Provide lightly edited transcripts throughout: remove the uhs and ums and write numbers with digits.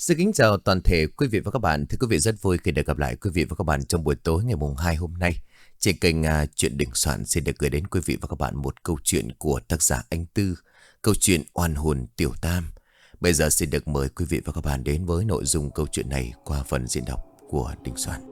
Xin kính chào toàn thể quý vị và các bạn. Thưa quý vị, rất vui khi được gặp lại quý vị và các bạn trong buổi tối ngày mùng 2 hôm nay. Trên kênh Chuyện Đình Soạn xin được gửi đến quý vị và các bạn một câu chuyện của tác giả Anh Tư, câu chuyện Oan hồn Tiểu Tam. Bây giờ xin được mời quý vị và các bạn đến với nội dung câu chuyện này qua phần diễn đọc của Đình Soạn.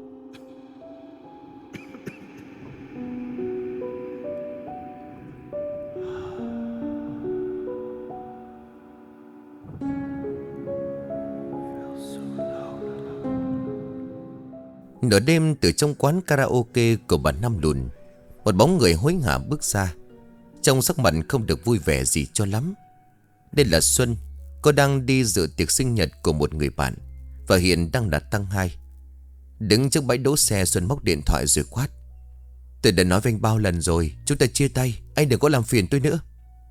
Nửa đêm từ trong quán karaoke của bà Năm Lùn, một bóng người hối hả bước ra. Trong sắc mặt không được vui vẻ gì cho lắm. Đây là Xuân. Cô đang đi dự tiệc sinh nhật của một người bạn, và hiện đang là tăng 2. Đứng trước bãi đỗ xe, Xuân móc điện thoại rồi quát: "Tôi đã nói với anh bao lần rồi, chúng ta chia tay, anh đừng có làm phiền tôi nữa."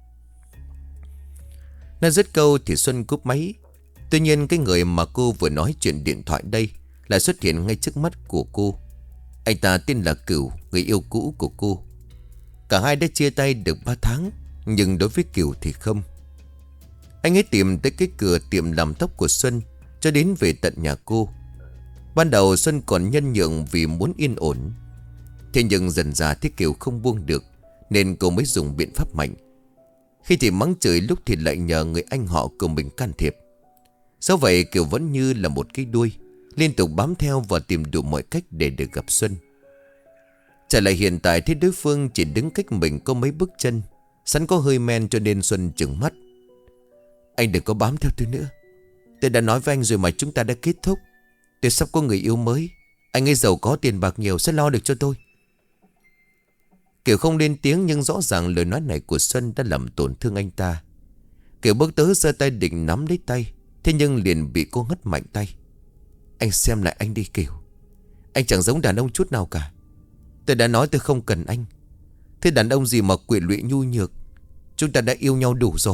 Nó dứt câu thì Xuân cúp máy. Tuy nhiên cái người mà cô vừa nói chuyện điện thoại đây lại xuất hiện ngay trước mắt của cô. Anh ta tên là Cửu, người yêu cũ của cô. Cả hai đã chia tay được 3 tháng, nhưng đối với Cửu thì không. Anh ấy tìm tới cái cửa tiệm làm tóc của Xuân, cho đến về tận nhà cô. Ban đầu Xuân còn nhân nhượng vì muốn yên ổn. Thế nhưng dần dà thấy Cửu không buông được, nên cô mới dùng biện pháp mạnh. Khi thì mắng chửi, lúc thì lại nhờ người anh họ của mình can thiệp. Dẫu vậy Cửu vẫn như là một cái đuôi, liên tục bám theo và tìm đủ mọi cách để được gặp Xuân. Trở lại hiện tại thì đối phương chỉ đứng cách mình có mấy bước chân. Sẵn có hơi men cho nên Xuân trừng mắt: "Anh đừng có bám theo tôi nữa. Tôi đã nói với anh rồi mà, chúng ta đã kết thúc. Tôi sắp có người yêu mới. Anh ấy giàu có, tiền bạc nhiều, sẽ lo được cho tôi." Kiều không lên tiếng, nhưng rõ ràng lời nói này của Xuân đã làm tổn thương anh ta. Kiều bước tới giơ tay định nắm lấy tay, thế nhưng liền bị cô ngắt mạnh tay. "Anh xem lại anh đi Kiều. Anh chẳng giống đàn ông chút nào cả. Tôi đã nói tôi không cần anh. Thế đàn ông gì mà quyện lụy nhu nhược. Chúng ta đã yêu nhau đủ rồi."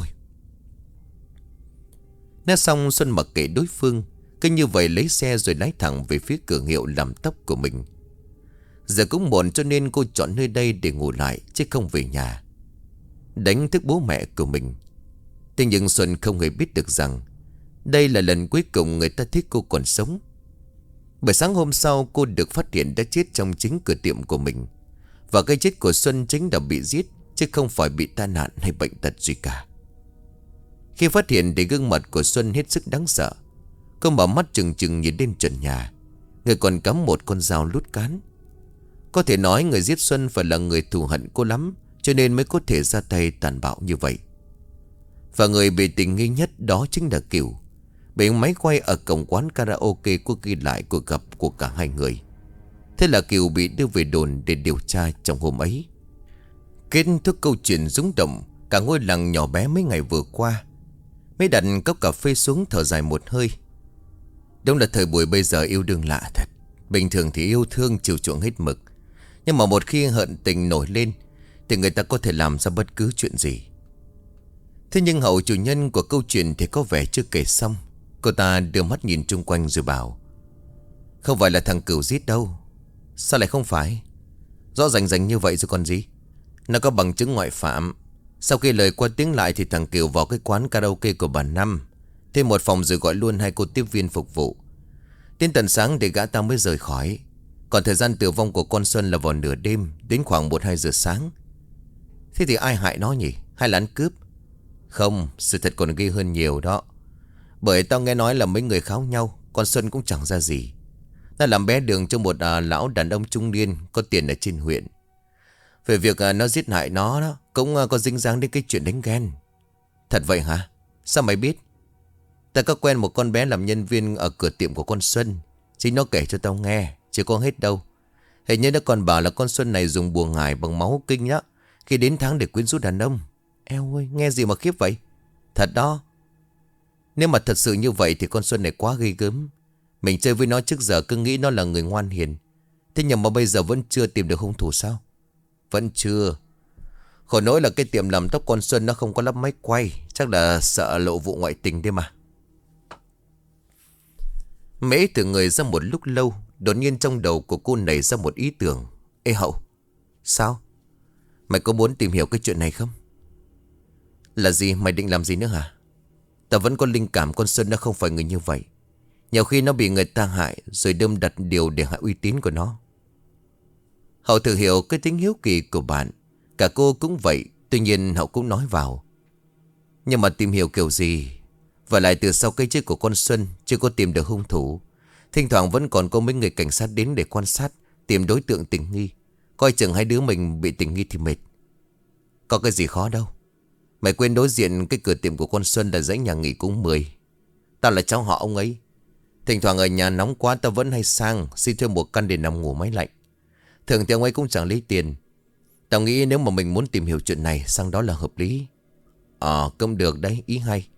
Nói xong Xuân mặc kệ đối phương, cứ như vậy lấy xe rồi lái thẳng về phía cửa hiệu làm tóc của mình. Giờ cũng muộn cho nên cô chọn nơi đây để ngủ lại, chứ không về nhà, đánh thức bố mẹ của mình. Thế nhưng Xuân không hề biết được rằng đây là lần cuối cùng người ta thấy cô còn sống. Buổi sáng hôm sau, cô được phát hiện đã chết trong chính cửa tiệm của mình. Và cái chết của Xuân chính là bị giết, chứ không phải bị tai nạn hay bệnh tật gì cả. Khi phát hiện thì gương mặt của Xuân hết sức đáng sợ. Cô mở mắt trừng trừng nhìn lên trần nhà, người còn cắm một con dao lút cán. Có thể nói người giết Xuân phải là người thù hận cô lắm, cho nên mới có thể ra tay tàn bạo như vậy. Và người bị tình nghi nhất đó chính là Kiều. Bị máy quay ở cổng quán karaoke có ghi lại cuộc gặp của cả hai người. Thế là Kiều bị đưa về đồn để điều tra trong hôm ấy. Kết thúc câu chuyện rung động cả ngôi làng nhỏ bé mấy ngày vừa qua. Mới đặt cốc cà phê xuống thở dài một hơi. Đúng là thời buổi bây giờ yêu đương lạ thật. Bình thường thì yêu thương chiều chuộng hết mực, nhưng mà một khi hận tình nổi lên thì người ta có thể làm ra bất cứ chuyện gì. Thế nhưng hậu chủ nhân của câu chuyện thì có vẻ chưa kể xong. Cô ta đưa mắt nhìn chung quanh rồi bảo: "Không phải là thằng Cửu giết đâu." "Sao lại không phải? Rõ rành rành như vậy rồi còn gì. Nó có bằng chứng ngoại phạm. Sau khi lời qua tiếng lại thì thằng Cửu vào cái quán karaoke của bà Năm, thêm một phòng rồi gọi luôn 2 cô tiếp viên phục vụ. Đến tận sáng để gã ta mới rời khỏi. Còn thời gian tử vong của con Xuân là vào nửa đêm, đến khoảng 1-2 giờ sáng. Thế thì ai hại nó nhỉ? Hay là ăn cướp?" "Không, sự thật còn ghê hơn nhiều đó. Bởi tao nghe nói là mấy người kháo nhau, con Xuân cũng chẳng ra gì. Nó làm bé đường cho một lão đàn ông trung niên có tiền ở trên huyện. Về việc nó giết hại nó đó, cũng có dính dáng đến cái chuyện đánh ghen." "Thật vậy hả? Sao mày biết?" "Ta có quen một con bé làm nhân viên ở cửa tiệm của con Xuân. Chính nó kể cho tao nghe, chứ có hết đâu. Hình như nó còn bảo là con Xuân này dùng bùa ngải bằng máu kinh đó, khi đến tháng để quyến rũ đàn ông." Eo ơi, nghe gì mà khiếp vậy. Thật đó. Nếu mà thật sự như vậy thì con Xuân này quá ghê gớm. Mình chơi với nó trước giờ cứ nghĩ nó là người ngoan hiền. Thế nhưng mà bây giờ vẫn chưa tìm được hung thủ sao? Vẫn chưa. Khổ nỗi là cái tiệm làm tóc con Xuân nó không có lắp máy quay. Chắc là sợ lộ vụ ngoại tình đấy mà. Mễ từ người ra một lúc lâu, đột nhiên trong đầu của cô nảy ra một ý tưởng. Ê Hậu, sao? Mày có muốn tìm hiểu cái chuyện này không? Là gì? Mày định làm gì nữa hả? Ta vẫn có linh cảm con Xuân nó không phải người như vậy. Nhiều khi nó bị người ta hại rồi đâm đặt điều để hại uy tín của nó. Hậu thử hiểu cái tính hiếu kỳ của bạn. Cả cô cũng vậy. Tuy nhiên Hậu cũng nói vào. Nhưng mà tìm hiểu kiểu gì? Và lại từ sau cái chết của con Xuân chưa có tìm được hung thủ. Thỉnh thoảng vẫn còn có mấy người cảnh sát đến để quan sát, tìm đối tượng tình nghi. Coi chừng hai đứa mình bị tình nghi thì mệt. Có cái gì khó đâu. Mày quên đối diện cái cửa tiệm của con Xuân là dãy nhà nghỉ cũng 10. Tao là cháu họ ông ấy. Thỉnh thoảng ở nhà nóng quá tao vẫn hay sang xin thêm một căn để nằm ngủ máy lạnh. Thường thì ông ấy cũng chẳng lấy tiền. Tao nghĩ nếu mà mình muốn tìm hiểu chuyện này sang đó là hợp lý. Cũng được đấy, ý hay.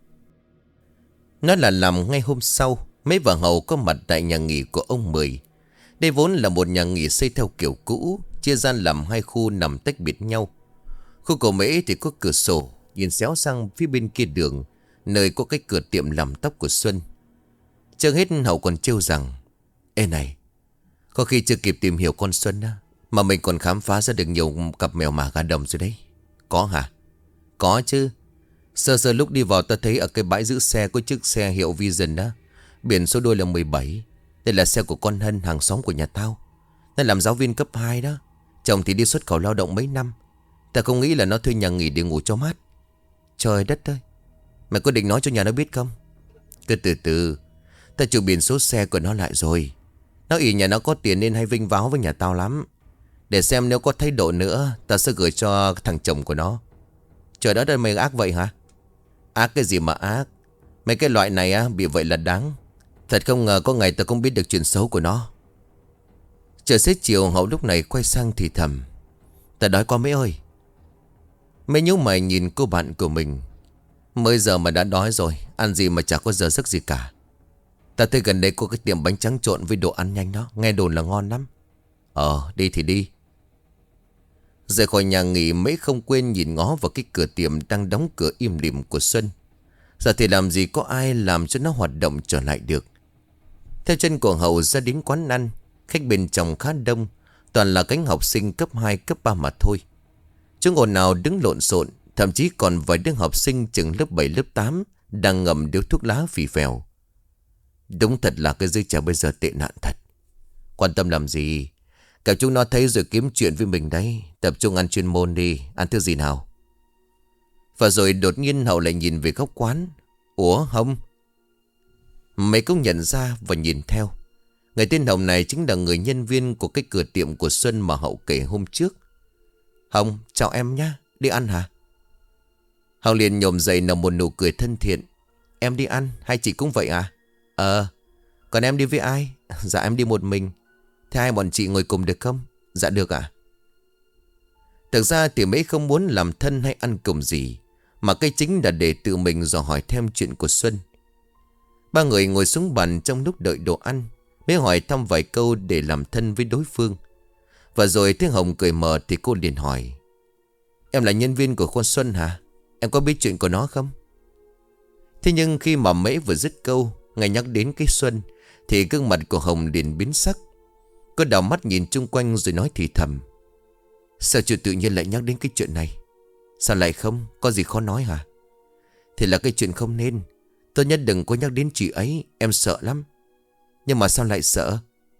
Nói là làm ngay hôm sau, mấy vợ hầu có mặt tại nhà nghỉ của ông Mười. Đây vốn là một nhà nghỉ xây theo kiểu cũ, chia ra làm hai khu nằm tách biệt nhau. Khu của Mễ thì có cửa sổ, nhìn xéo sang phía bên kia đường, nơi có cái cửa tiệm làm tóc của Xuân. Chưa hết Hậu còn trêu rằng: Ê này, có khi chưa kịp tìm hiểu con Xuân á, mà mình còn khám phá ra được nhiều cặp mèo mả gà đồng rồi đấy. Có hả? Có chứ. Sơ sơ lúc đi vào ta thấy ở cái bãi giữ xe có chiếc xe hiệu Vision đó. Biển số đôi là 17. Đây là xe của con Hân, hàng xóm của nhà tao. Nó làm giáo viên cấp 2 đó. Chồng thì đi xuất khẩu lao động mấy năm. Ta không nghĩ là nó thuê nhà nghỉ để ngủ cho mát. Trời đất ơi, mày có định nói cho nhà nó biết không? Cứ từ từ. Ta chụp biển số xe của nó lại rồi. Nó ỷ nhà nó có tiền nên hay vinh váo với nhà tao lắm. Để xem nếu có thái độ nữa ta sẽ gửi cho thằng chồng của nó. Trời đất ơi, mày ác vậy hả? Ác cái gì mà ác? Mấy cái loại này á, bị vậy là đáng. Thật không ngờ có ngày ta cũng biết được chuyện xấu của nó. Trời xế chiều Hậu lúc này quay sang thì thầm: Ta đói quá mấy ơi. Mấy nhíu mày nhìn cô bạn của mình. Mới giờ mà đã đói rồi, ăn gì mà chả có giờ giấc gì cả. Ta thấy gần đây có cái tiệm bánh tráng trộn với đồ ăn nhanh đó, nghe đồn là ngon lắm. Đi thì đi. Rời khỏi nhà nghỉ mấy không quên nhìn ngó vào cái cửa tiệm đang đóng cửa im lìm của Xuân. Giờ thì làm gì có ai làm cho nó hoạt động trở lại được. Theo chân của Hậu ra đến quán ăn, khách bên trong khá đông, toàn là cánh học sinh cấp 2, cấp 3 mà thôi. Chúng ồn nào đứng lộn xộn, thậm chí còn vài đứa học sinh chừng lớp 7, lớp 8 đang ngậm điếu thuốc lá phì phèo. Đúng thật là cái giới trẻ bây giờ tệ nạn thật. Quan tâm làm gì? Cả chúng nó thấy rồi kiếm chuyện với mình đấy. Tập trung ăn chuyên môn đi. Ăn thứ gì nào? Và rồi đột nhiên Hậu lại nhìn về góc quán. Ủa Hồng? Mày cũng nhận ra và nhìn theo. Người tên Hồng này chính là người nhân viên của cái cửa tiệm của Xuân mà Hậu kể hôm trước. Hồng, chào em nhá. Đi ăn hả? Hồng liền nhổm dậy nở một nụ cười thân thiện. Em đi ăn, hai chị cũng vậy à? Còn em đi với ai? Dạ em đi một mình. Thế hai bọn chị ngồi cùng được không? Dạ được ạ. Thực ra thì mấy không muốn làm thân hay ăn cùng gì, mà cái chính là để tự mình dò hỏi thêm chuyện của Xuân. Ba người ngồi xuống bàn trong lúc đợi đồ ăn, mới hỏi thăm vài câu để làm thân với đối phương. Và rồi thấy Hồng cười mờ thì cô liền hỏi: Em là nhân viên của con Xuân hả? Em có biết chuyện của nó không? Thế nhưng khi mà Mễ vừa dứt câu, ngay nhắc đến cái Xuân, thì gương mặt của Hồng liền biến sắc. Cô đảo mắt nhìn chung quanh rồi nói thì thầm: Sao chị tự nhiên lại nhắc đến cái chuyện này? Sao lại không? Có gì khó nói hả? Thì là cái chuyện không nên. Tốt nhất đừng có nhắc đến chị ấy. Em sợ lắm. Nhưng mà sao lại sợ?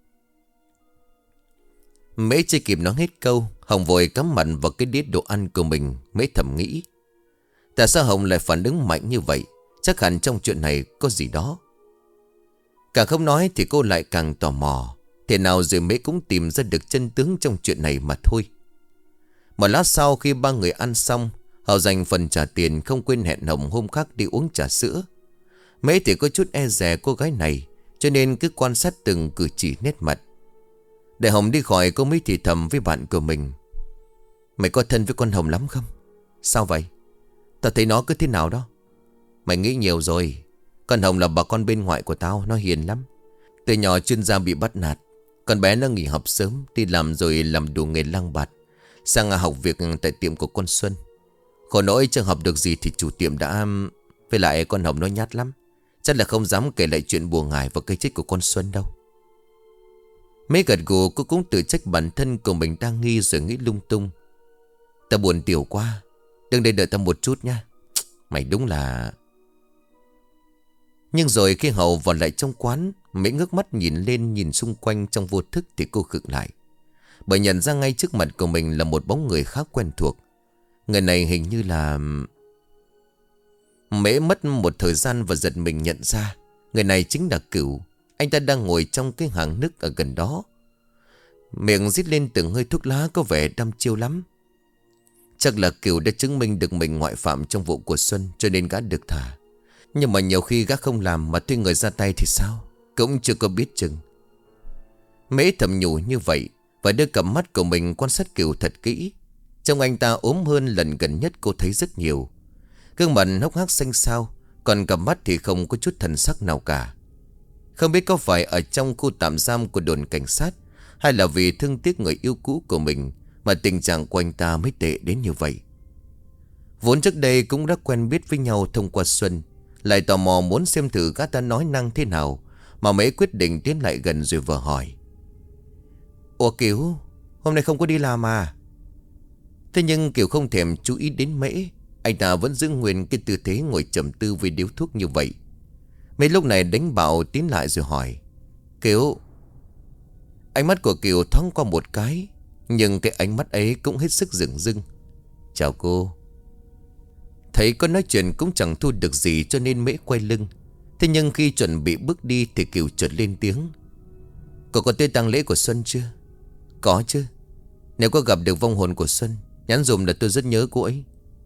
Mễ chưa kịp nói hết câu, Hồng vội cắm mặt vào cái đĩa đồ ăn của mình. Mễ thầm nghĩ: Tại sao Hồng lại phản ứng mạnh như vậy? Chắc hẳn trong chuyện này có gì đó. Càng không nói thì cô lại càng tò mò. Thế nào rồi Mễ cũng tìm ra được chân tướng trong chuyện này mà thôi. Một lát sau khi ba người ăn xong, Hậu dành phần trả tiền, không quên hẹn Hồng hôm khác đi uống trà sữa. Mễ thì có chút e dè cô gái này, cho nên cứ quan sát từng cử chỉ nét mặt. Để Hồng đi khỏi, cô mới thì thầm với bạn của mình: Mày có thân với con Hồng lắm không? Sao vậy? Tao thấy nó cứ thế nào đó. Mày nghĩ nhiều rồi. Con Hồng là bà con bên ngoại của tao, nó hiền lắm. Từ nhỏ chuyên gia bị bắt nạt. Con bé nó nghỉ học sớm, đi làm rồi làm đủ nghề lăng bạt, sang học việc tại tiệm của con Xuân. Khổ nỗi chẳng học được gì thì chủ tiệm đã... Với lại con Hồng nó nhát lắm, chắc là không dám kể lại chuyện buồn ngải và cái chết của con Xuân đâu. Mấy gật gù, cô cũng tự trách bản thân của mình đang nghi rồi nghĩ lung tung. Ta buồn tiểu quá, đừng đây đợi ta một chút nha. Mày đúng là... Nhưng rồi khi Hậu vào lại trong quán, Mễ ngước mắt nhìn lên nhìn xung quanh trong vô thức thì cô khựng lại. Bởi nhận ra ngay trước mặt của mình là một bóng người khá quen thuộc. Người này hình như là... Mễ mất một thời gian và giật mình nhận ra người này chính là Cửu. Anh ta đang ngồi trong cái hàng nước ở gần đó, miệng rít lên từng hơi thuốc lá có vẻ đăm chiêu lắm. Chắc là Cửu đã chứng minh được mình ngoại phạm trong vụ của Xuân, cho nên gã được thả. Nhưng mà nhiều khi gã không làm mà thuê người ra tay thì sao, cũng chưa có biết chừng. Mễ thầm nhủ như vậy và đưa cặp mắt của mình quan sát Cửu thật kỹ. Trông anh ta ốm hơn lần gần nhất cô thấy rất nhiều. Gương mặt hốc hác xanh xao, còn cặp mắt thì không có chút thần sắc nào cả. Không biết có phải ở trong khu tạm giam của đồn cảnh sát, hay là vì thương tiếc người yêu cũ của mình mà tình trạng của anh ta mới tệ đến như vậy. Vốn trước đây cũng đã quen biết với nhau thông qua Xuân, lại tò mò muốn xem thử gã ta nói năng thế nào, mà Mễ quyết định tiến lại gần rồi vừa hỏi: Ủa Kiều, hôm nay không có đi làm à? Thế nhưng Kiều không thèm chú ý đến Mễ. Anh ta vẫn giữ nguyên cái tư thế ngồi trầm tư với điếu thuốc như vậy. Mễ lúc này đánh bạo tiến lại rồi hỏi: Kiều. Ánh mắt của Kiều thoáng qua một cái, nhưng cái ánh mắt ấy cũng hết sức dửng dưng. Chào cô. Thấy có nói chuyện cũng chẳng thu được gì cho nên Mễ quay lưng. Thế nhưng khi chuẩn bị bước đi thì Kiều chợt lên tiếng: Cô có tới tang lễ của Xuân chưa? Có chứ. Nếu có gặp được vong hồn của Xuân, nhắn dùm là tôi rất nhớ cô ấy.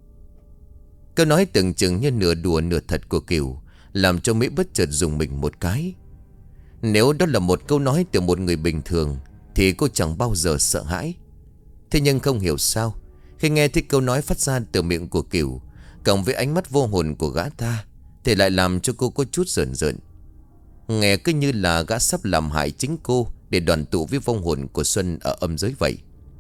Câu nói tưởng chừng như nửa đùa nửa thật của Kiều làm cho Mễ bất chợt dùng mình một cái. Nếu đó là một câu nói từ một người bình thường thì cô chẳng bao giờ sợ hãi. Thế nhưng không hiểu sao, khi nghe thấy câu nói phát ra từ miệng của Kiều, cộng với ánh mắt vô hồn của gã ta, thì lại làm cho cô có chút rợn rợn. Nghe cứ như là gã sắp làm hại chính cô để đoàn tụ với vong hồn của Xuân ở âm giới vậy.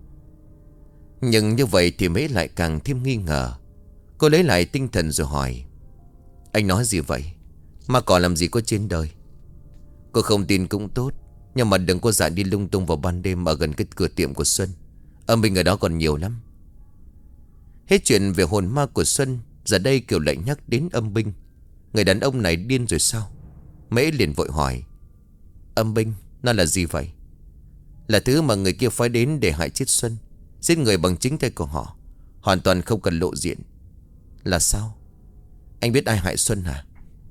Nhưng như vậy thì Mễ lại càng thêm nghi ngờ. Cô lấy lại tinh thần rồi hỏi: Anh nói gì vậy? Ma cỏ làm gì có trên đời? Cô không tin cũng tốt, nhưng mà đừng có dại đi lung tung vào ban đêm ở gần cái cửa tiệm của Xuân. Âm binh ở đó còn nhiều lắm. Hết chuyện về hồn ma của Xuân, giờ đây Kiều lại nhắc đến âm binh. Người đàn ông này điên rồi sao? Mễ liền vội hỏi: Âm binh, nó là gì vậy? Là thứ mà người kia phái đến để hại chết Xuân, giết người bằng chính tay của họ, hoàn toàn không cần lộ diện. Là sao? Anh biết ai hại Xuân hả?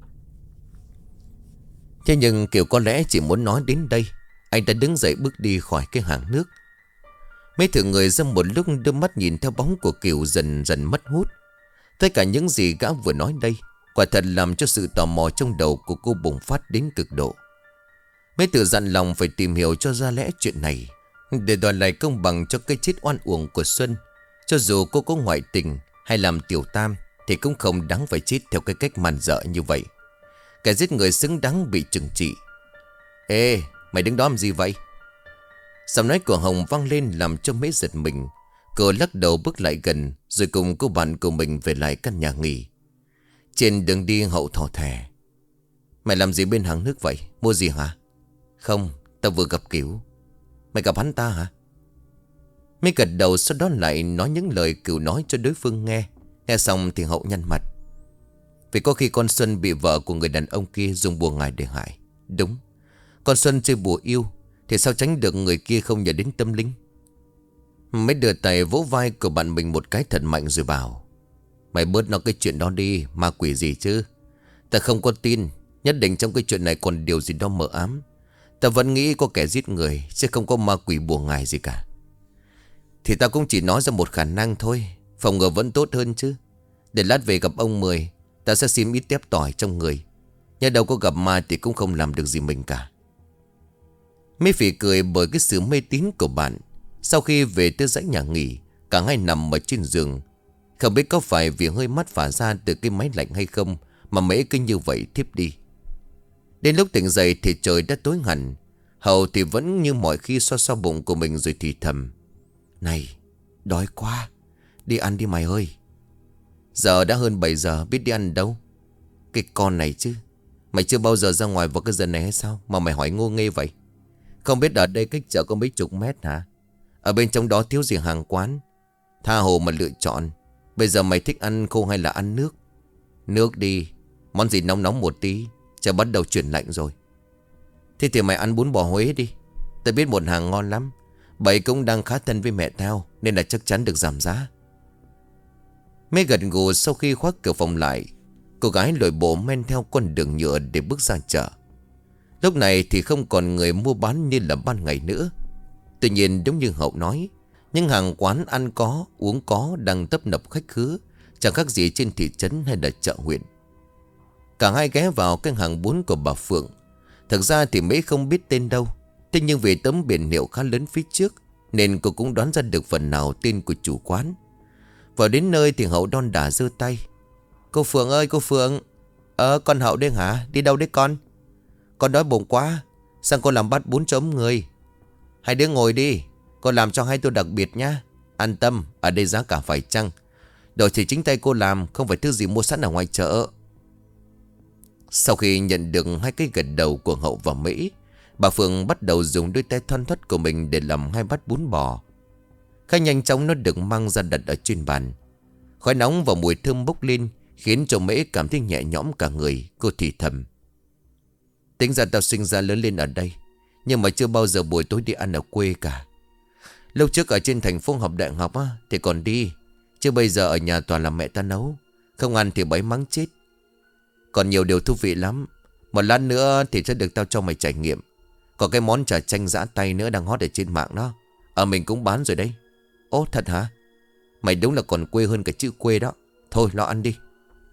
Thế nhưng Kiều có lẽ chỉ muốn nói đến đây. Anh ta đứng dậy bước đi khỏi cái hàng nước. Mấy thử người dâm một lúc đưa mắt nhìn theo bóng của Kiều dần dần mất hút. Tất cả những gì gã vừa nói đây quả thật làm cho sự tò mò trong đầu của cô bùng phát đến cực độ. Mấy tự dặn lòng phải tìm hiểu cho ra lẽ chuyện này, để đòi lại công bằng cho cái chết oan uổng của Xuân. Cho dù cô có ngoại tình hay làm tiểu tam thì cũng không đáng phải chết theo cái cách man dợ như vậy. Kẻ giết người xứng đáng bị trừng trị. Ê, mày đứng đó làm gì vậy? Giọng nói của Hồng vang lên làm cho Mễ giật mình. Cô lắc đầu bước lại gần, rồi cùng cô bạn của mình về lại căn nhà nghỉ. Trên đường đi Hậu thò thè: Mày làm gì bên hàng nước vậy? Mua gì hả? Không, tao vừa gặp Cửu. Mày gặp hắn ta hả? Mễ gật đầu, sau đó lại nói những lời Cửu nói cho đối phương nghe. Nghe xong thì Hậu nhăn mặt: Vì có khi con Xuân bị vợ của người đàn ông kia dùng bùa ngải để hại. Đúng, con Xuân chơi bùa yêu thì sao tránh được người kia không nhờ đến tâm linh. Mới đưa tay vỗ vai của bạn mình một cái thật mạnh rồi bảo: Mày bớt nói cái chuyện đó đi, ma quỷ gì chứ. Ta không có tin. Nhất định trong cái chuyện này còn điều gì đó mờ ám. Ta vẫn nghĩ có kẻ giết người, chứ không có ma quỷ bùa ngải gì cả. Thì ta cũng chỉ nói ra một khả năng thôi, phòng ngừa vẫn tốt hơn chứ. Để lát về gặp ông Mười, ta sẽ xin ít tép tỏi trong người. Nhớ đâu có gặp ma thì cũng không làm được gì mình cả. Mấy phỉ cười bởi cái sự mê tín của bạn. Sau khi về tới dãy nhà nghỉ, cả hai nằm ở trên giường. Không biết có phải vì hơi mắt phả ra từ cái máy lạnh hay không mà Mễ cứ như vậy thiếp đi. Đến lúc tỉnh dậy thì trời đã tối hẳn. Hậu thì vẫn như mọi khi xoa xoa bụng của mình rồi thì thầm: Này, đói quá, đi ăn đi mày ơi. Giờ đã hơn 7 giờ, biết đi ăn đâu. Cái con này chứ, mày chưa bao giờ ra ngoài vào cái giờ này hay sao mà mày hỏi ngô nghê vậy? Không biết ở đây cách chợ có mấy chục mét hả? Ở bên trong đó thiếu gì hàng quán. Tha hồ mà lựa chọn. Bây giờ mày thích ăn khô hay là ăn nước? Nước đi, món gì nóng nóng một tí. Trời bắt đầu chuyển lạnh rồi. Thế thì mày ăn bún bò Huế đi. Tao biết một hàng ngon lắm. Bảy cũng đang khá thân với mẹ tao, nên là chắc chắn được giảm giá. Mê gật gù. Sau khi khóa cửa phòng lại, cô gái lội bộ men theo con đường nhựa để bước ra chợ. Lúc này thì không còn người mua bán như là ban ngày nữa. Tuy nhiên đúng như Hậu nói, những hàng quán ăn có, uống có đang tấp nập khách khứa, chẳng khác gì trên thị trấn hay là chợ huyện. Cả hai ghé vào cái hàng bún của bà Phượng. Thực ra thì mấy không biết tên đâu, thế nhưng vì tấm biển hiệu khá lớn phía trước, nên cô cũng đoán ra được phần nào tên của chủ quán. Vào đến nơi thì Hậu đon đả giơ tay. Cô Phượng ơi, cô Phượng. Con Hậu đây hả? Đi đâu đấy con? Con đói bụng quá, sang cô làm bát bún cho ấm người. Hai đứa ngồi đi, cô làm cho hai tôi đặc biệt nhá. An tâm, ở đây giá cả phải chăng. Đồ thì chính tay cô làm, không phải thứ gì mua sẵn ở ngoài chợ. Sau khi nhận được hai cái gật đầu của Hậu và Mỹ, bà Phượng bắt đầu dùng đôi tay thoăn thoắt của mình để làm hai bát bún bò. Khá nhanh chóng nó được mang ra đặt ở trên bàn. Khói nóng và mùi thơm bốc lên, khiến cho Mỹ cảm thấy nhẹ nhõm cả người. Cô thì thầm. Tính ra tao sinh ra lớn lên ở đây, nhưng mà chưa bao giờ buổi tối đi ăn ở quê cả. Lúc trước ở trên thành phố học đại học á, thì còn đi. Chứ bây giờ ở nhà toàn là mẹ ta nấu. Không ăn thì bấy mắng chết. Còn nhiều điều thú vị lắm. Một lát nữa thì sẽ được tao cho mày trải nghiệm. Còn cái món chả chanh giã tay nữa đang hot ở trên mạng đó. Mình cũng bán rồi đấy. Ồ thật hả? Mày đúng là còn quê hơn cả chữ quê đó. Thôi lo ăn đi.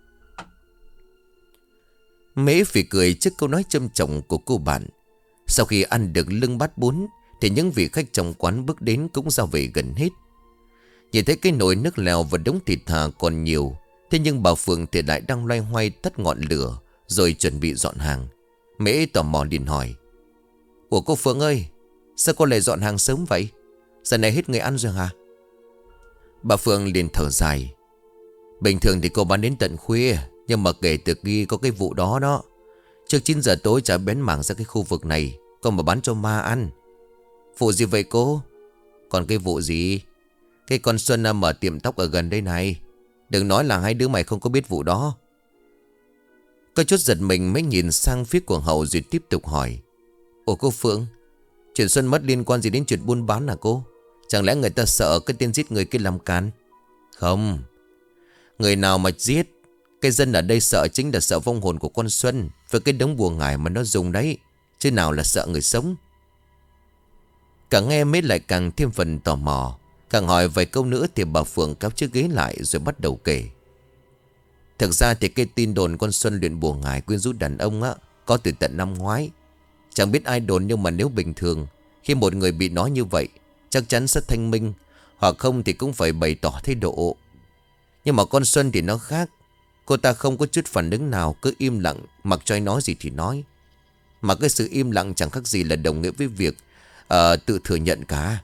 Mễ phì cười trước câu nói châm chọc của cô bạn. Sau khi ăn được lưng bát bún, thì những vị khách trong quán bước đến cũng ra về gần hết. Nhìn thấy cái nồi nước lèo và đống thịt thà còn nhiều, thế nhưng bà Phượng thì lại đang loay hoay tắt ngọn lửa rồi chuẩn bị dọn hàng. Mễ tò mò liền hỏi. Ủa cô Phượng ơi, sao cô lại dọn hàng sớm vậy? Giờ này hết người ăn rồi hả? Bà Phượng liền thở dài. Bình thường thì cô bán đến tận khuya, nhưng mà kể từ khi có cái vụ đó đó, trước 9 giờ tối chả bén mảng ra cái khu vực này, còn mà bán cho ma ăn. Vụ gì vậy cô? Còn cái vụ gì? Cái con Xuân mở tiệm tóc ở gần đây này. Đừng nói là hai đứa mày không có biết vụ đó. Có chút giật mình mới nhìn sang phía của Hậu rồi tiếp tục hỏi. Ủa cô Phượng, chuyện Xuân mất liên quan gì đến chuyện buôn bán hả cô? Chẳng lẽ người ta sợ cái tên giết người kia làm can? Không. Người nào mà giết, cái dân ở đây sợ chính là sợ vong hồn của con Xuân với cái đống bùa ngải mà nó dùng đấy, chứ nào là sợ người sống. Càng nghe mới lại càng thêm phần tò mò. Càng hỏi vài câu nữa thì bà Phượng kéo chiếc ghế lại rồi bắt đầu kể. Thực ra thì cái tin đồn con Xuân luyện bùa ngải quyến rũ đàn ông á, có từ tận năm ngoái. Chẳng biết ai đồn, nhưng mà nếu bình thường, khi một người bị nói như vậy, chắc chắn sẽ thanh minh, hoặc không thì cũng phải bày tỏ thái độ. Nhưng mà con Xuân thì nó khác. Cô ta không có chút phản ứng nào, cứ im lặng, mặc cho ai nói gì thì nói. Mà cái sự im lặng chẳng khác gì là đồng nghĩa với việc tự thừa nhận cả.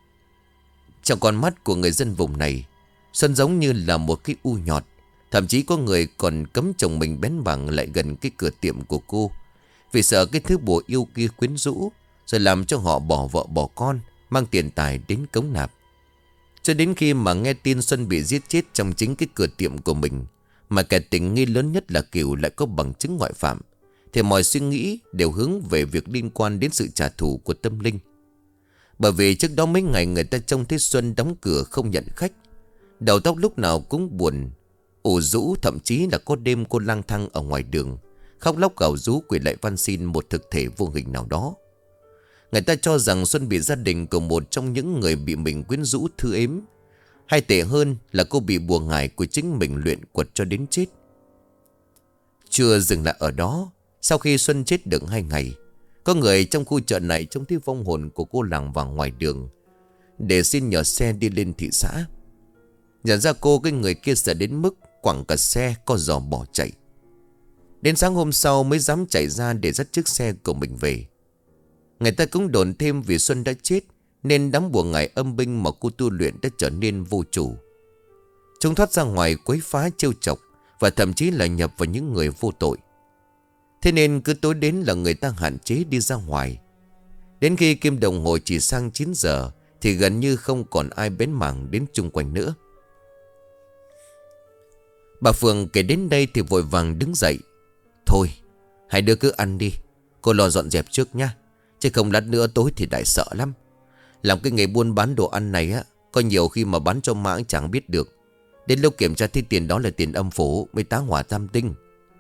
Trong con mắt của người dân vùng này, Xuân giống như là một cái u nhọt. Thậm chí có người còn cấm chồng mình bén mảng lại gần cái cửa tiệm của cô, vì sợ cái thứ bùa yêu kia quyến rũ, rồi làm cho họ bỏ vợ bỏ con, mang tiền tài đến cống nạp. Cho đến khi mà nghe tin Xuân bị giết chết trong chính cái cửa tiệm của mình, mà kẻ tình nghi lớn nhất là Kiều lại có bằng chứng ngoại phạm, thì mọi suy nghĩ đều hướng về việc liên quan đến sự trả thù của tâm linh. Bởi vì trước đó mấy ngày người ta trông thấy Xuân đóng cửa không nhận khách, đầu tóc lúc nào cũng buồn, ủ rũ, thậm chí là có đêm cô lang thang ở ngoài đường, khóc lóc gào rú quỳ lại van xin một thực thể vô hình nào đó. Người ta cho rằng Xuân bị gia đình của một trong những người bị mình quyến rũ thư ếm, hay tệ hơn là cô bị bùa ngải của chính mình luyện quật cho đến chết. Chưa dừng lại ở đó, sau khi Xuân chết được 2 ngày, có người trong khu chợ này trông thấy vong hồn của cô làng vàng ngoài đường, để xin nhờ xe đi lên thị xã. Nhận ra cô, cái người kia sợ đến mức quẳng cả xe co giò bỏ chạy. Đến sáng hôm sau mới dám chạy ra để dắt chiếc xe của mình về. Người ta cũng đồn thêm vì Xuân đã chết nên đám bùa ngải âm binh mà cô tu luyện đã trở nên vô chủ. Chúng thoát ra ngoài quấy phá trêu chọc, và thậm chí là nhập vào những người vô tội. Thế nên cứ tối đến là người ta hạn chế đi ra ngoài. Đến khi kim đồng hồ chỉ sang 9 giờ thì gần như không còn ai bén mảng đến chung quanh nữa. Bà Phượng kể đến đây thì vội vàng đứng dậy. Thôi, Hai đứa cứ ăn đi. Cô lo dọn dẹp trước nha. Chứ không lát nữa tối thì đại sợ lắm. Làm cái nghề buôn bán đồ ăn này á, có nhiều khi mà bán cho mãng chẳng biết được. Đến lúc kiểm tra thấy tiền đó là tiền âm phủ, mới tá hỏa tam tinh.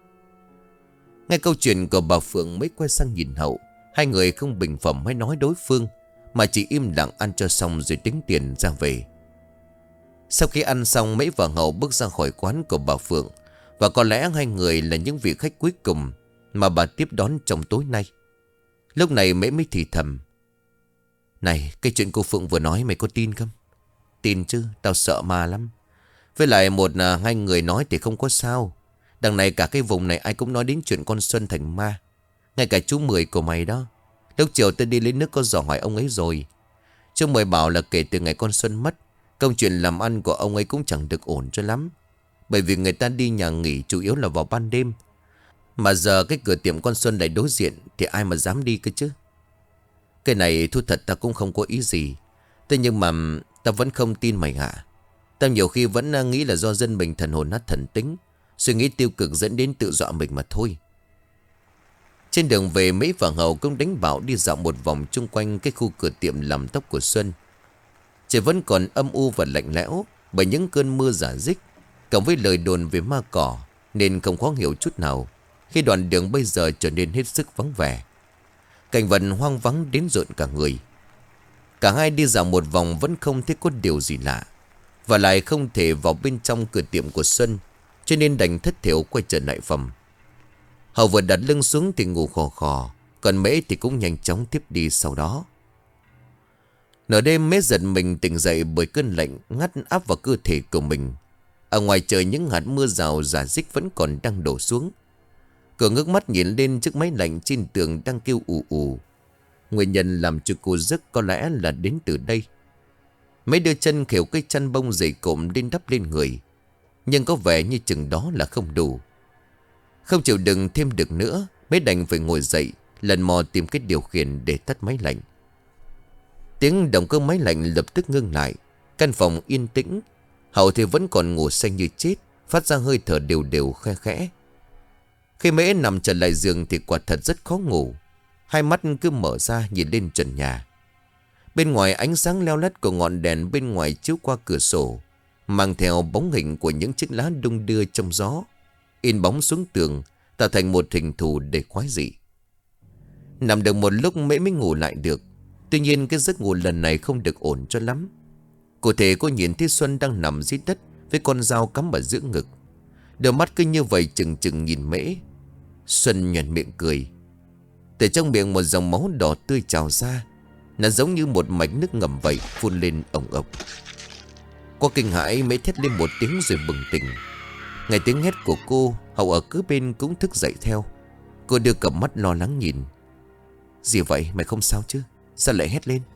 Nghe câu chuyện của bà Phượng mới quay sang nhìn Hậu. Hai người không bình phẩm hay nói đối phương, mà chỉ im lặng ăn cho xong rồi tính tiền ra về. Sau khi ăn xong, Mễ và Hậu bước ra khỏi quán của bà Phượng. Và có lẽ hai người là những vị khách cuối cùng mà bà tiếp đón trong tối nay. Lúc này Mễ mới thì thầm: Này, cái chuyện cô Phượng vừa nói mày có tin không? Tin chứ, tao sợ ma lắm. Với lại hai người nói thì không có sao. Đằng này cả cái vùng này ai cũng nói đến chuyện con Xuân thành ma. Ngay cả chú Mười của mày đó. Lúc chiều tôi đi lấy nước có dò hỏi ông ấy rồi. Chú Mười bảo là kể từ ngày con Xuân mất, công chuyện làm ăn của ông ấy cũng chẳng được ổn cho lắm. Bởi vì người ta đi nhà nghỉ chủ yếu là vào ban đêm. Mà giờ cái cửa tiệm con Xuân lại đối diện, thì ai mà dám đi cơ chứ. Cái này thu thật ta cũng không có ý gì. Thế nhưng mà ta vẫn không tin mày hả? Ta nhiều khi vẫn nghĩ là do dân mình thần hồn nát thần tính, suy nghĩ tiêu cực dẫn đến tự dọa mình mà thôi. Trên đường về, Mỹ và Hậu cũng đánh bảo đi dạo một vòng chung quanh cái khu cửa tiệm làm tóc của Xuân. Trời vẫn còn âm u và lạnh lẽo bởi những cơn mưa rả rích, cộng với lời đồn về ma cỏ, nên không khó hiểu chút nào khi đoạn đường bây giờ trở nên hết sức vắng vẻ. Cảnh vật hoang vắng đến rợn cả người. Cả hai đi dạo một vòng vẫn không thấy có điều gì lạ, và lại không thể vào bên trong cửa tiệm của Xuân, cho nên đành thất thểu quay trở lại phòng. Hậu vừa đặt lưng xuống thì ngủ khò khò, còn Mễ thì cũng nhanh chóng tiếp đi sau đó. Nửa đêm Mễ giật mình tỉnh dậy bởi cơn lạnh ngắt áp vào cơ thể của mình. Ở ngoài trời những hạt mưa rào rả rích vẫn còn đang đổ xuống. Cô ngước mắt nhìn lên chiếc máy lạnh trên tường đang kêu ù ù. Nguyên nhân làm cho cô giấc có lẽ là đến từ đây. Mấy đưa chân khều cây chăn bông dày cộm lên đắp lên người, nhưng có vẻ như chừng đó là không đủ. Không chịu đựng thêm được nữa, mấy đành phải ngồi dậy, lần mò tìm cái điều khiển để tắt máy lạnh. Tiếng động cơ máy lạnh lập tức ngưng lại. Căn phòng yên tĩnh. Hậu thì vẫn còn ngủ say như chết, phát ra hơi thở đều đều khe khẽ. Khi Mễ nằm trở lại giường thì quả thật rất khó ngủ. Hai mắt cứ mở ra nhìn lên trần nhà. Bên ngoài ánh sáng leo lét của ngọn đèn bên ngoài chiếu qua cửa sổ, mang theo bóng hình của những chiếc lá đung đưa trong gió, in bóng xuống tường, tạo thành một hình thù để quái dị. Nằm được một lúc Mễ mới ngủ lại được. Tuy nhiên cái giấc ngủ lần này không được ổn cho lắm. Cụ thể cô nhìn thấy Xuân đang nằm dưới đất với con dao cắm ở giữa ngực. Đôi mắt cứ như vậy chừng chừng nhìn Mễ. Xuân nhoẻn miệng cười. Từ trong miệng một dòng máu đỏ tươi trào ra. Nó giống như một mạch nước ngầm vậy, phun lên ổng ộc. Cô kinh hãi Mễ thét lên một tiếng rồi bừng tỉnh. Nghe tiếng hét của cô, Hậu ở cứ bên cũng thức dậy theo. Cô đưa cặp mắt lo lắng nhìn. Gì vậy, mày không sao chứ? Sao lại hét lên?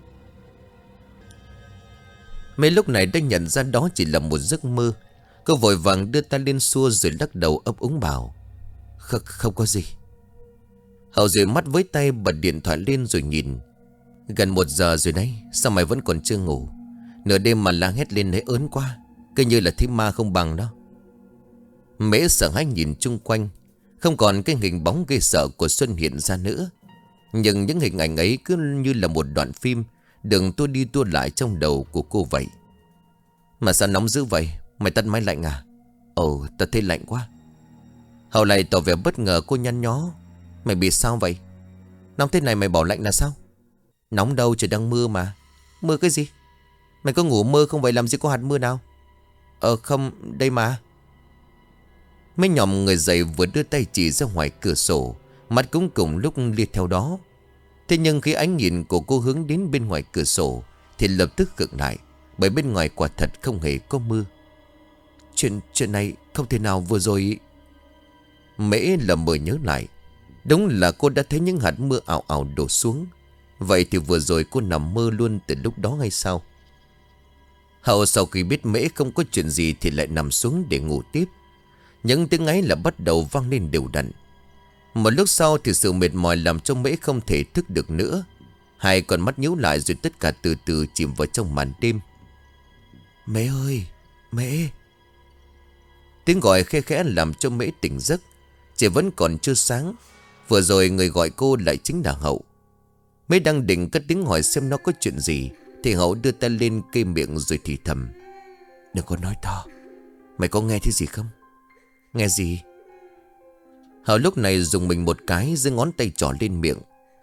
Mễ lúc này đã nhận ra đó chỉ là một giấc mơ. Cô vội vàng đưa tay lên xua rồi lắc đầu ấp úng bảo: Không có gì. Hậu rời mắt với tay bật điện thoại lên rồi nhìn. Gần 1 giờ rồi đấy, sao mày vẫn còn chưa ngủ? Nửa đêm mà la hét lên thấy ớn quá, cứ như là thấy ma không bằng đó. Mễ sợ hãi nhìn chung quanh. Không còn cái hình bóng ghê sợ của Xuân hiện ra nữa. Nhưng những hình ảnh ấy cứ như là một đoạn phim đừng tua đi tua lại trong đầu của cô vậy. Mà sao nóng dữ vậy? Mày tắt máy lạnh à? Ồ, tao thấy lạnh quá. Hậu lại tỏ vẻ bất ngờ. Cô nhăn nhó: Mày bị sao vậy? Nóng thế này mày bảo lạnh là sao? Nóng đâu, trời đang mưa mà. Mưa cái gì? Mày có ngủ mơ không vậy, làm gì có hạt mưa nào? Không, đây mà. Mấy nhòm người dậy vừa đưa tay chỉ ra ngoài cửa sổ, mắt cũng cùng lúc liếc theo đó. Thế nhưng khi ánh nhìn của cô hướng đến bên ngoài cửa sổ thì lập tức khựng lại, bởi bên ngoài quả thật không hề có mưa. Chuyện này không thể nào vừa rồi. Mễ lờ mờ nhớ lại. Đúng là cô đã thấy những hạt mưa ảo ảo đổ xuống. Vậy thì vừa rồi cô nằm mơ luôn từ lúc đó hay sao? Hậu sau khi biết Mễ không có chuyện gì thì lại nằm xuống để ngủ tiếp. Những tiếng ấy là bắt đầu vang lên đều đặn. Một lúc sau thì sự mệt mỏi làm cho Mễ không thể thức được nữa. Hai con mắt nhíu lại rồi tất cả từ từ chìm vào trong màn đêm. Mễ ơi, Mễ. Tiếng gọi khe khẽ làm cho Mễ tỉnh giấc. Trời vẫn còn chưa sáng. Vừa rồi người gọi cô lại chính là Hậu. Mấy đang định cất tiếng hỏi xem nó có chuyện gì thì Hậu đưa tay lên cây miệng rồi thì thầm: "Đừng có nói to. Mày có nghe thấy gì không?" "Nghe gì?" Hậu lúc này dùng mình một cái, giơ ngón tay trỏ lên miệng.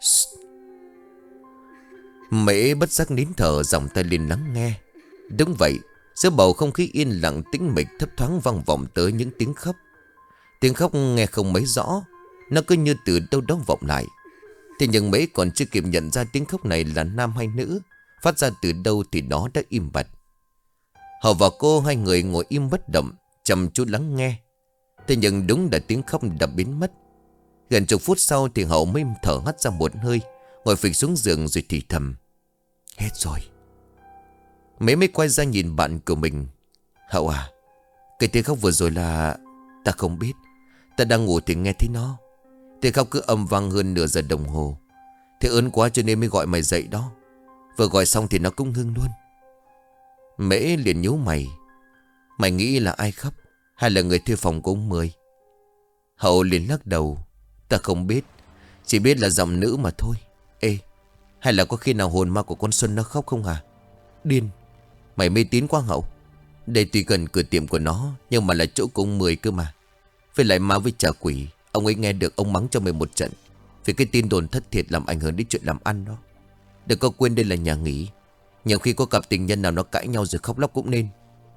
Mễ bất giác nín thở, giọng tay lên lắng nghe. Đúng vậy, giữa bầu không khí yên lặng tĩnh mịch thấp thoáng vang vọng tới những tiếng khóc. Tiếng khóc nghe không mấy rõ, nó cứ như từ đâu đó vọng lại. Thế nhưng Mễ còn chưa kịp nhận ra tiếng khóc này là nam hay nữ, phát ra từ đâu thì nó đã im bặt. Hậu và cô hai người ngồi im bất động, chăm chú lắng nghe. Thế nhưng đúng là tiếng khóc đã biến mất. Gần chục phút sau thì Hậu mới thở hắt ra một hơi, ngồi phịch xuống giường rồi thì thầm: "Hết rồi." Mễ mới quay ra nhìn bạn của mình. "Hậu à, cái tiếng khóc vừa rồi là..." "Ta không biết. Ta đang ngủ thì nghe thấy nó. Tiếng khóc cứ âm vang hơn nửa giờ đồng hồ. Thế ớn quá cho nên mới gọi mày dậy đó. Vừa gọi xong thì nó cũng ngưng luôn." Mễ liền nhíu mày. "Mày nghĩ là ai khóc? Hay là người thuê phòng của ông Mười?" Hậu liền lắc đầu. "Ta không biết. Chỉ biết là giọng nữ mà thôi." "Ê, hay là có khi nào hồn ma của con Xuân nó khóc không hả?" "Điên. Mày mê tín quá Hậu. Đây tuy gần cửa tiệm của nó, nhưng mà là chỗ của ông Mười cơ mà. Với lại ma với trả quỷ, ông ấy nghe được ông mắng cho mày một trận vì cái tin đồn thất thiệt làm ảnh hưởng đến chuyện làm ăn đó. Đừng có quên đây là nhà nghỉ. Nhiều khi có cặp tình nhân nào nó cãi nhau rồi khóc lóc cũng nên."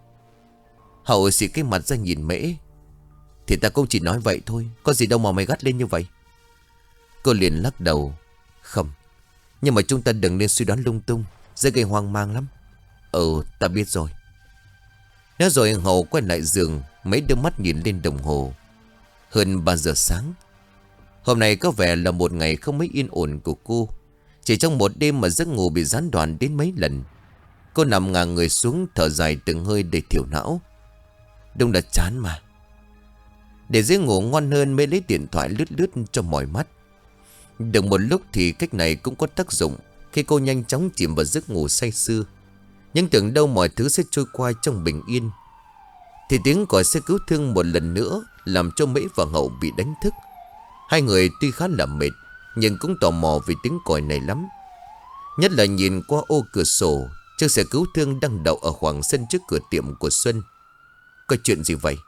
Hậu xị cái mặt ra nhìn Mễ. "Thì ta cũng chỉ nói vậy thôi, có gì đâu mà mày gắt lên như vậy." Cô liền lắc đầu. "Không, nhưng mà chúng ta đừng nên suy đoán lung tung, dễ gây hoang mang lắm." Ta biết rồi." Nói rồi Hậu quay lại giường, mấy đôi mắt nhìn lên đồng hồ. Hơn 3 giờ sáng. Hôm nay có vẻ là một ngày không mấy yên ổn của cô. Chỉ trong một đêm mà giấc ngủ bị gián đoạn đến mấy lần. Cô nằm ngả người xuống, thở dài từng hơi để thiểu não. Đúng là chán mà. Để dễ ngủ ngon hơn, mới lấy điện thoại lướt lướt cho mỏi mắt. Được một lúc thì cách này cũng có tác dụng, khi cô nhanh chóng chìm vào giấc ngủ say sưa. Nhưng tưởng đâu mọi thứ sẽ trôi qua trong bình yên, thì tiếng còi xe cứu thương một lần nữa làm cho Mễ và Hậu bị đánh thức. Hai người tuy khá là mệt, nhưng cũng tò mò vì tiếng còi này lắm. Nhất là nhìn qua ô cửa sổ, chiếc xe cứu thương đang đậu ở khoảng sân trước cửa tiệm của Xuân. Có chuyện gì vậy?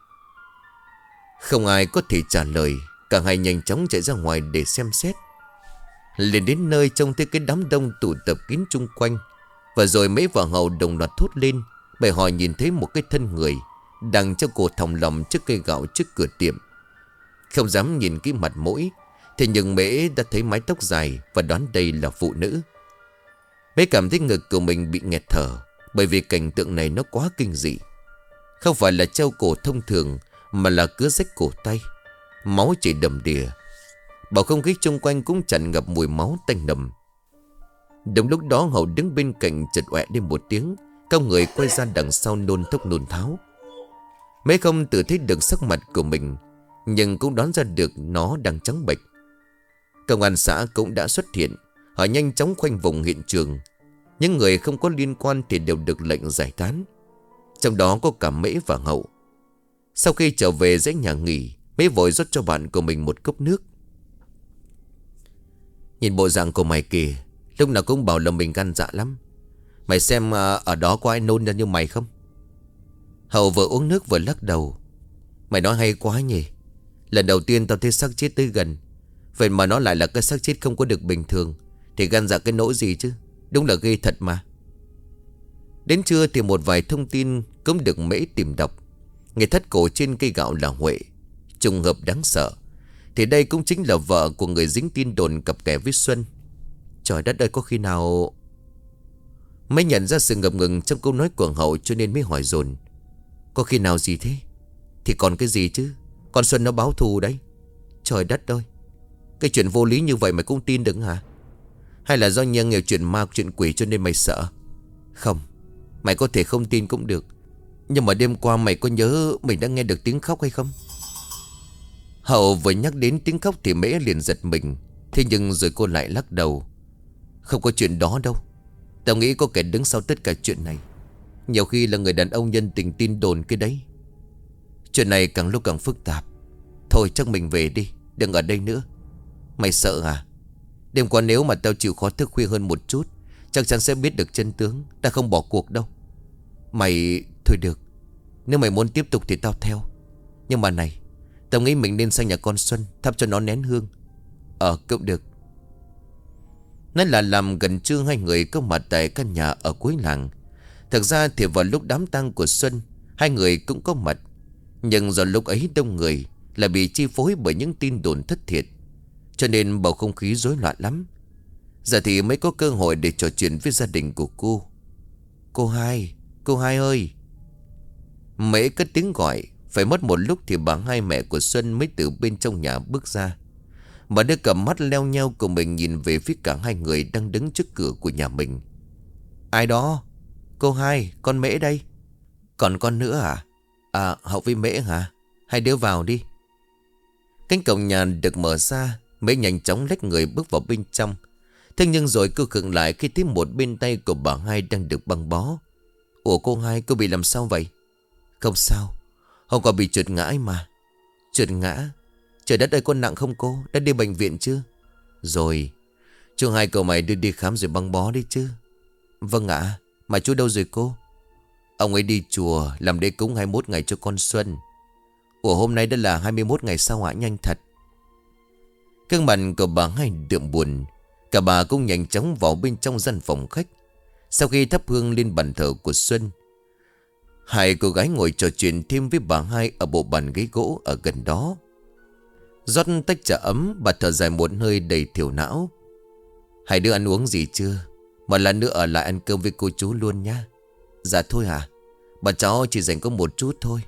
Không ai có thể trả lời. Cả hai nhanh chóng chạy ra ngoài để xem xét. Lên đến nơi trông thấy cái đám đông tụ tập kín chung quanh. Và rồi Mễ và Hậu đồng loạt thốt lên, bởi họ nhìn thấy một cái thân người đang treo cổ thòng lọng trước cây gạo trước cửa tiệm. Không dám nhìn cái mặt mũi, thế nhưng Mễ đã thấy mái tóc dài và đoán đây là phụ nữ. Mễ cảm thấy ngực của mình bị nghẹt thở, bởi vì cảnh tượng này nó quá kinh dị. Không phải là treo cổ thông thường, mà là cứa rách cổ tay. Máu chảy đầm đìa. Bầu không khí xung quanh cũng tràn ngập mùi máu tanh nồng. Đúng lúc đó Hậu đứng bên cạnh chợt oẹ lên một tiếng, cao người quay ra đằng sau nôn thốc nôn tháo. Mễ không tự thấy được sắc mặt của mình, nhưng cũng đoán ra được nó đang trắng bệch. Công an xã cũng đã xuất hiện. Họ nhanh chóng khoanh vùng hiện trường. Những người không có liên quan thì đều được lệnh giải tán, trong đó có cả Mễ và Hậu. Sau khi trở về dãy nhà nghỉ, Mễ vội rót cho bạn của mình một cốc nước. "Nhìn bộ dạng của mày kìa, lúc nào cũng bảo là mình gan dạ lắm. Mày xem ở đó có ai nôn ra như mày không?" Hậu vừa uống nước vừa lắc đầu. "Mày nói hay quá nhỉ. Lần đầu tiên tao thấy xác chết tới gần. Vậy mà nó lại là cái xác chết không có được bình thường, thì gan dạ cái nỗi gì chứ. Đúng là ghê thật mà." Đến trưa thì một vài thông tin cũng được Mễ tìm đọc. Người thắt cổ trên cây gạo là Huệ. Trùng hợp đáng sợ, thì đây cũng chính là vợ của người dính tin đồn cặp kè với Xuân. Trời đất ơi, có khi nào... Mới nhận ra sự ngập ngừng trong câu nói của Hậu, cho nên mới hỏi dồn. "Có khi nào gì thế?" "Thì còn cái gì chứ. Con Xuân nó báo thù đấy." "Trời đất ơi, cái chuyện vô lý như vậy mày cũng tin được hả? Hay là do nhân nhiều chuyện ma chuyện quỷ cho nên mày sợ?" "Không, mày có thể không tin cũng được, nhưng mà đêm qua mày có nhớ mình đã nghe được tiếng khóc hay không?" Hậu vừa nhắc đến tiếng khóc thì Mễ liền giật mình. Thế nhưng rồi cô lại lắc đầu. "Không có chuyện đó đâu. Tao nghĩ có kẻ đứng sau tất cả chuyện này. Nhiều khi là người đàn ông nhân tình tin đồn cái đấy." Chuyện này càng lúc càng phức tạp. Thôi chắc mình về đi, đừng ở đây nữa. Mày sợ à? Đêm qua nếu mà tao chịu khó thức khuya hơn một chút, chắc chắn sẽ biết được chân tướng. Ta không bỏ cuộc đâu. Mày... Thôi được, nếu mày muốn tiếp tục thì tao theo. Nhưng mà này, tao nghĩ mình nên sang nhà con Xuân thắp cho nó nén hương. Cũng được. Nói là làm gần trưa hai người có mặt tại căn nhà ở cuối làng. Thực ra thì vào lúc đám tang của Xuân, hai người cũng có mặt. Nhưng do lúc ấy đông người, là bị chi phối bởi những tin đồn thất thiệt, cho nên bầu không khí rối loạn lắm. Giờ thì mới có cơ hội để trò chuyện với gia đình của cô. Cô hai ơi. Mễ cất tiếng gọi. Phải mất một lúc thì bà hai mẹ của Xuân mới từ bên trong nhà bước ra. Bà đưa cầm mắt leo nheo của mình nhìn về phía cả hai người đang đứng trước cửa của nhà mình. Ai đó? Cô hai, con Mễ đây. Còn con nữa à? Hậu với Mễ hả? Hai đứa vào đi. Cánh cổng nhà được mở ra. Mễ nhanh chóng lách người bước vào bên trong. Thế nhưng rồi cô khựng lại khi thấy một bên tay của bà hai đang được băng bó. Ủa cô hai, cô bị làm sao vậy? Không sao, hôm qua bị trượt ngã ấy mà. Trượt ngã? Trời đất ơi, con nặng không cô? Đã đi bệnh viện chưa? Rồi. Chú hai cậu mày đưa đi khám rồi băng bó đi chứ. Vâng ạ. Mà chú đâu rồi cô? Ông ấy đi chùa làm lễ cúng 21 ngày cho con Xuân. Ủa hôm nay đã là 21 ngày sao ạ? Nhanh thật. Cương mặt của bà hai đượm buồn. Cả bà cũng nhanh chóng vào bên trong gian phòng khách. Sau khi thắp hương lên bàn thờ của Xuân, hai cô gái ngồi trò chuyện thêm với bà hai ở bộ bàn ghế gỗ ở gần đó. Rót tách trà ấm, bà thở dài một hơi đầy thiểu não. Hai đứa ăn uống gì chưa? Một lần nữa ở lại ăn cơm với cô chú luôn nha. Dạ thôi à? Bà cháu chỉ dành có một chút thôi.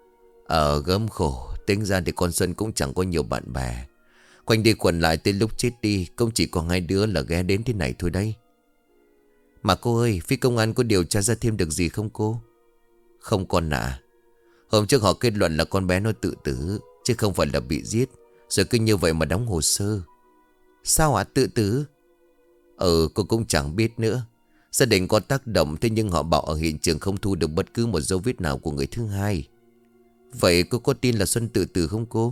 Gớm khổ. Tính ra thì con Xuân cũng chẳng có nhiều bạn bè. Quanh đi quẩn lại tới lúc chết đi cũng chỉ có hai đứa là ghé đến thế này thôi đấy. Mà cô ơi, phía công an có điều tra ra thêm được gì không cô? Không con ạ. Hôm trước họ kết luận là con bé nó tự tử, chứ không phải là bị giết. Rồi cứ như vậy mà đóng hồ sơ. Sao ạ? Tự tử? Cô cũng chẳng biết nữa. Gia đình có tác động, thế nhưng họ bảo ở hiện trường không thu được bất cứ một dấu vết nào của người thứ hai. Vậy cô có tin là Xuân tự tử không cô?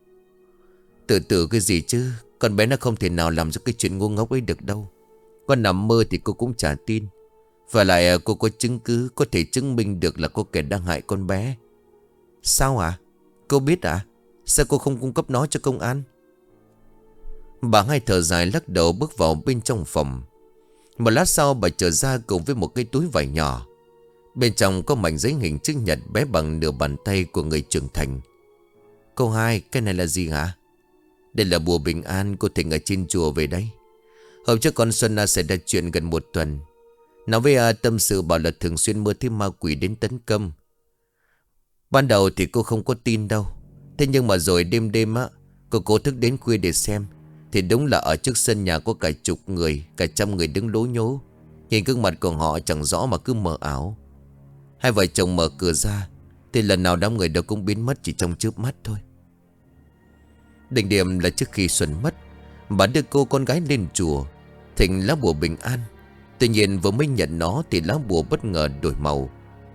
Tự tử cái gì chứ? Con bé nó không thể nào làm ra cái chuyện ngu ngốc ấy được đâu. Con nằm mơ thì cô cũng chả tin. Và lại cô có chứng cứ có thể chứng minh được là cô kẻ đang hại con bé. Sao ạ? Cô biết à? Sao cô không cung cấp nó cho công an? Bà hai thở dài lắc đầu bước vào bên trong phòng. Một lát sau bà trở ra cùng với một cái túi vải nhỏ. Bên trong có mảnh giấy hình chữ nhật bé bằng nửa bàn tay của người trưởng thành. Cô hai, cái này là gì hả? Đây là bùa bình an cô thỉnh ở trên chùa về đây. Hôm trước con Xuân xảy ra chuyện gần một tuần. Nó với tâm sự bảo là thường xuyên mơ thấy ma quỷ đến tấn công. Ban đầu thì cô không có tin đâu. Thế nhưng mà rồi đêm đêm cô thức đến khuya để xem. Thì đúng là ở trước sân nhà có cả chục người, cả trăm người đứng lố nhố. Nhìn gương mặt của họ chẳng rõ mà cứ mờ ảo. Hai vợ chồng mở cửa ra thì lần nào đám người đó cũng biến mất chỉ trong chớp mắt thôi. Đỉnh điểm là trước khi Xuân mất, bà đưa cô con gái lên chùa thỉnh lá bùa bình an. Tuy nhiên vừa mới nhận nó thì lá bùa bất ngờ đổi màu.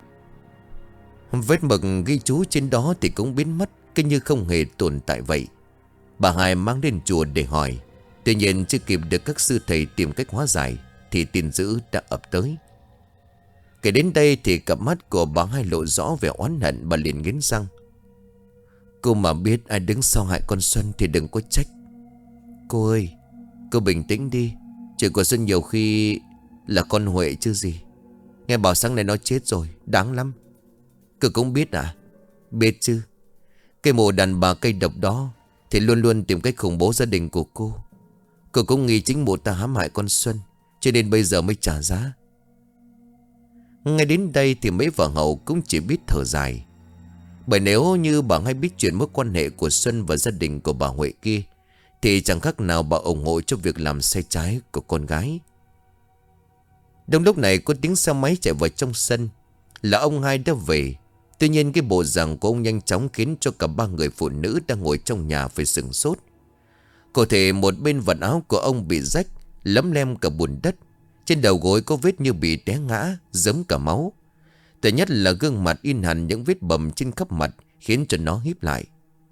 Vết mực ghi chú trên đó thì cũng biến mất, cứ như không hề tồn tại vậy. Bà hai mang đến chùa để hỏi. Tuy nhiên chưa kịp được các sư thầy tìm cách hóa giải thì tin dữ đã ập tới. Kể đến đây thì cặp mắt của bà hai lộ rõ vẻ oán hận. Bà liền nghiến răng. Cô mà biết ai đứng sau hại con Xuân thì đừng có trách. Cô ơi, cô bình tĩnh đi. Chuyện của Xuân nhiều khi là con Huệ chứ gì. Nghe bảo sáng nay nó chết rồi, đáng lắm. Cô cũng biết à? Biết chứ. Cái mồ đàn bà cây độc đó thì luôn luôn tìm cách khủng bố gia đình của cô. Cô cũng nghi chính mụ ta hãm hại con Xuân, cho nên bây giờ mới trả giá. Ngay đến đây thì mấy vợ hậu cũng chỉ biết thở dài. Bởi nếu như bà hay biết chuyện mối quan hệ của Xuân và gia đình của bà Huệ kia thì chẳng khác nào bà ủng hộ cho việc làm sai trái của con gái. Đúng lúc này có tiếng xe máy chạy vào trong sân. Là ông hai đã về. Tuy nhiên cái bộ dạng của ông nhanh chóng khiến cho cả ba người phụ nữ đang ngồi trong nhà phải sửng sốt. Cụ thể một bên vạt áo của ông bị rách, lấm lem cả bùn đất. Trên đầu gối có vết như bị té ngã, giấm cả máu. Tệ nhất là gương mặt in hẳn những vết bầm trên khắp mặt khiến cho nó híp lại.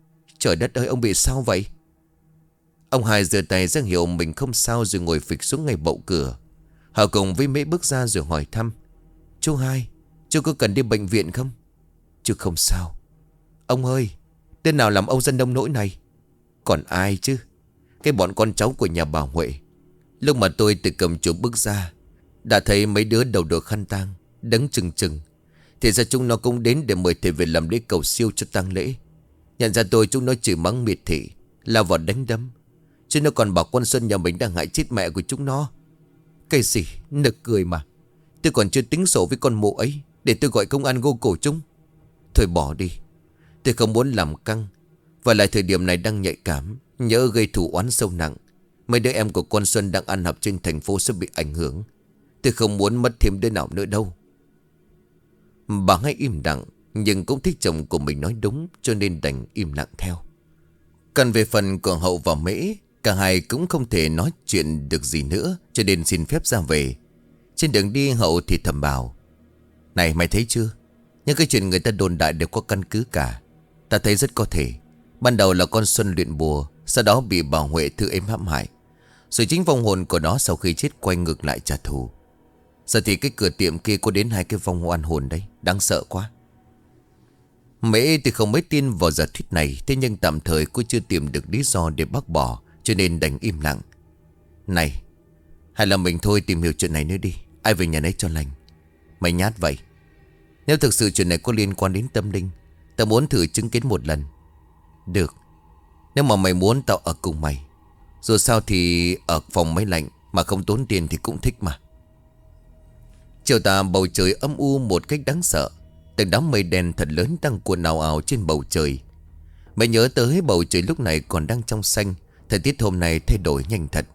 Trời đất ơi, ông bị sao vậy? Ông Hai giơ tay ra hiệu mình không sao rồi ngồi phịch xuống ngay bậu cửa. Hào cùng với Mễ bước ra rồi hỏi thăm. Chú Hai, chú có cần đi bệnh viện không? Chú không sao. Ông ơi, tên nào làm ông dân đông nỗi này? Còn ai chứ? Cái bọn con cháu của nhà bà Huệ. Lúc mà tôi từ cầm chỗ bước ra, đã thấy mấy đứa đầu đội khăn tang, đấng chừng chừng. Thì ra chúng nó cũng đến để mời thầy về làm lễ cầu siêu cho tang lễ. Nhận ra tôi, chúng nó chửi mắng miệt thị, lao vào đánh đấm. Chứ nó còn bảo con Xuân nhà mình đang hại chết mẹ của chúng nó. Cái gì nực cười mà. Tôi còn chưa tính sổ với con mụ ấy để tôi gọi công an gô cổ chúng. Thôi bỏ đi, tôi không muốn làm căng. Và lại thời điểm này đang nhạy cảm, nhỡ gây thù oán sâu nặng. Mấy đứa em của con Xuân đang ăn học trên thành phố sẽ bị ảnh hưởng. Tôi không muốn mất thêm đứa nào nữa đâu. Bà Hai im lặng, nhưng cũng thích chồng của mình nói đúng, cho nên đành im lặng theo. Còn về phần của Hậu và Mễ, cả hai cũng không thể nói chuyện được gì nữa, cho nên xin phép ra về. Trên đường đi Hậu thì thầm bảo. Này mày thấy chưa, những cái chuyện người ta đồn đại đều có căn cứ cả. Ta thấy rất có thể ban đầu là con Xuân luyện bùa, sau đó bị bà Huệ thư êm hãm hại, rồi chính vong hồn của nó sau khi chết quay ngược lại trả thù. Giờ thì cái cửa tiệm kia có đến 2 cái vong oan hồn đấy, đáng sợ quá. Mễ thì không mấy tin vào giả thuyết này, thế nhưng tạm thời cô chưa tìm được lý do để bác bỏ, cho nên đành im lặng. Này, hay là mình thôi tìm hiểu chuyện này nữa đi, ai về nhà nấy cho lành. Mày nhát vậy. Nếu thực sự chuyện này có liên quan đến tâm linh, tao muốn thử chứng kiến một lần. Được, nếu mà mày muốn tao ở cùng mày. Dù sao thì ở phòng máy lạnh mà không tốn tiền thì cũng thích mà. Chiều tà bầu trời âm u một cách đáng sợ. Từng đám mây đen thật lớn đang cuộn ào ào trên bầu trời. Mày nhớ tới bầu trời lúc này còn đang trong xanh. Thời tiết hôm nay thay đổi nhanh thật.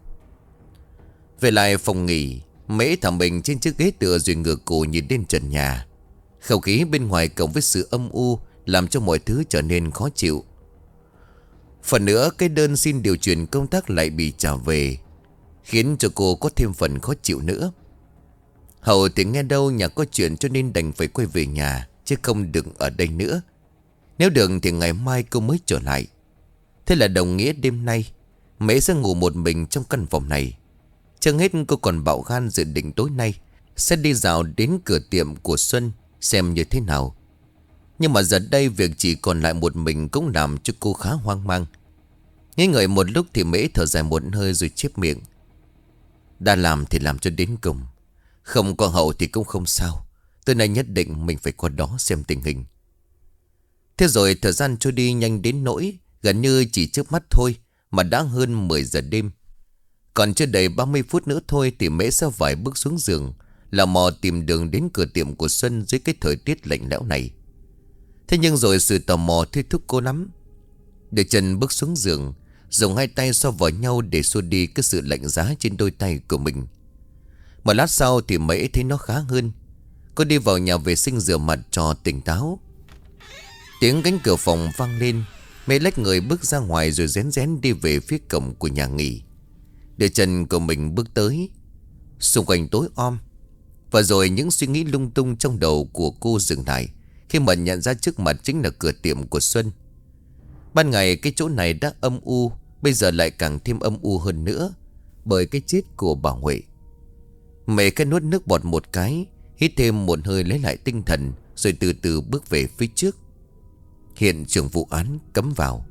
Về lại phòng nghỉ, Mễ thả mình trên chiếc ghế tựa rồi ngửa cổ nhìn lên trần nhà. Không khí bên ngoài cộng với sự âm u làm cho mọi thứ trở nên khó chịu. Phần nữa cái đơn xin điều chuyển công tác lại bị trả về, khiến cho cô có thêm phần khó chịu nữa. Hậu thì nghe đâu nhà có chuyện cho nên đành phải quay về nhà, chứ không được ở đây nữa. Nếu được thì ngày mai cô mới trở lại. Thế là đồng nghĩa đêm nay Mễ sẽ ngủ một mình trong căn phòng này. Chẳng hết cô còn bạo gan dự định tối nay sẽ đi dạo đến cửa tiệm của Xuân xem như thế nào. Nhưng mà giờ đây việc chỉ còn lại một mình cũng làm cho cô khá hoang mang. Nghĩ ngợi một lúc thì Mễ thở dài một hơi rồi chép miệng. Đã làm thì làm cho đến cùng. Không có Hậu thì cũng không sao. Tối nay nhất định mình phải qua đó xem tình hình. Thế rồi thời gian trôi đi nhanh đến nỗi gần như chỉ trước mắt thôi mà đã hơn 10 giờ đêm. Còn chưa đầy 30 phút nữa thôi thì Mễ sẽ phải bước xuống giường, là mò tìm đường đến cửa tiệm của Xuân dưới cái thời tiết lạnh lẽo này. Thế nhưng rồi sự tò mò thôi thúc cô lắm. Để chân bước xuống giường, dùng hai tay xoa vào nhau để xua đi cái sự lạnh giá trên đôi tay của mình. Một lát sau thì Mễ thấy nó khá hơn. Cô đi vào nhà vệ sinh rửa mặt cho tỉnh táo. Tiếng cánh cửa phòng vang lên. Mễ lách người bước ra ngoài rồi rén rén đi về phía cổng của nhà nghỉ. Để chân của mình bước tới. Xung quanh tối om. Và rồi những suy nghĩ lung tung trong đầu của cô dừng lại khi mà nhận ra trước mặt chính là cửa tiệm của Xuân. Ban ngày cái chỗ này đã âm u, bây giờ lại càng thêm âm u hơn nữa bởi cái chết của bà Huệ. Mẹ cái nuốt nước bọt một cái, hít thêm một hơi lấy lại tinh thần, rồi từ từ bước về phía trước. Hiện trường vụ án cấm vào.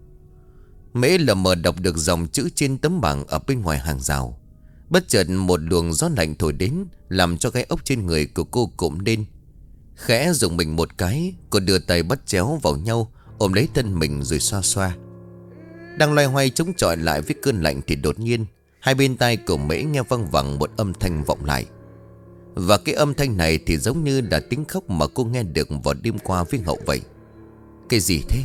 Mễ lờ mờ đọc được dòng chữ trên tấm bảng ở bên ngoài hàng rào. Bất chợt một luồng gió lạnh thổi đến, làm cho cái ốc trên người của cô cụm lên. Khẽ dùng mình một cái, cô đưa tay bắt chéo vào nhau, ôm lấy thân mình rồi xoa xoa. Đang loay hoay chống chọi lại với cơn lạnh thì đột nhiên hai bên tai của Mễ nghe văng vẳng một âm thanh vọng lại. Và cái âm thanh này thì giống như là tiếng khóc mà cô nghe được vào đêm qua với Hậu vậy. Cái gì thế?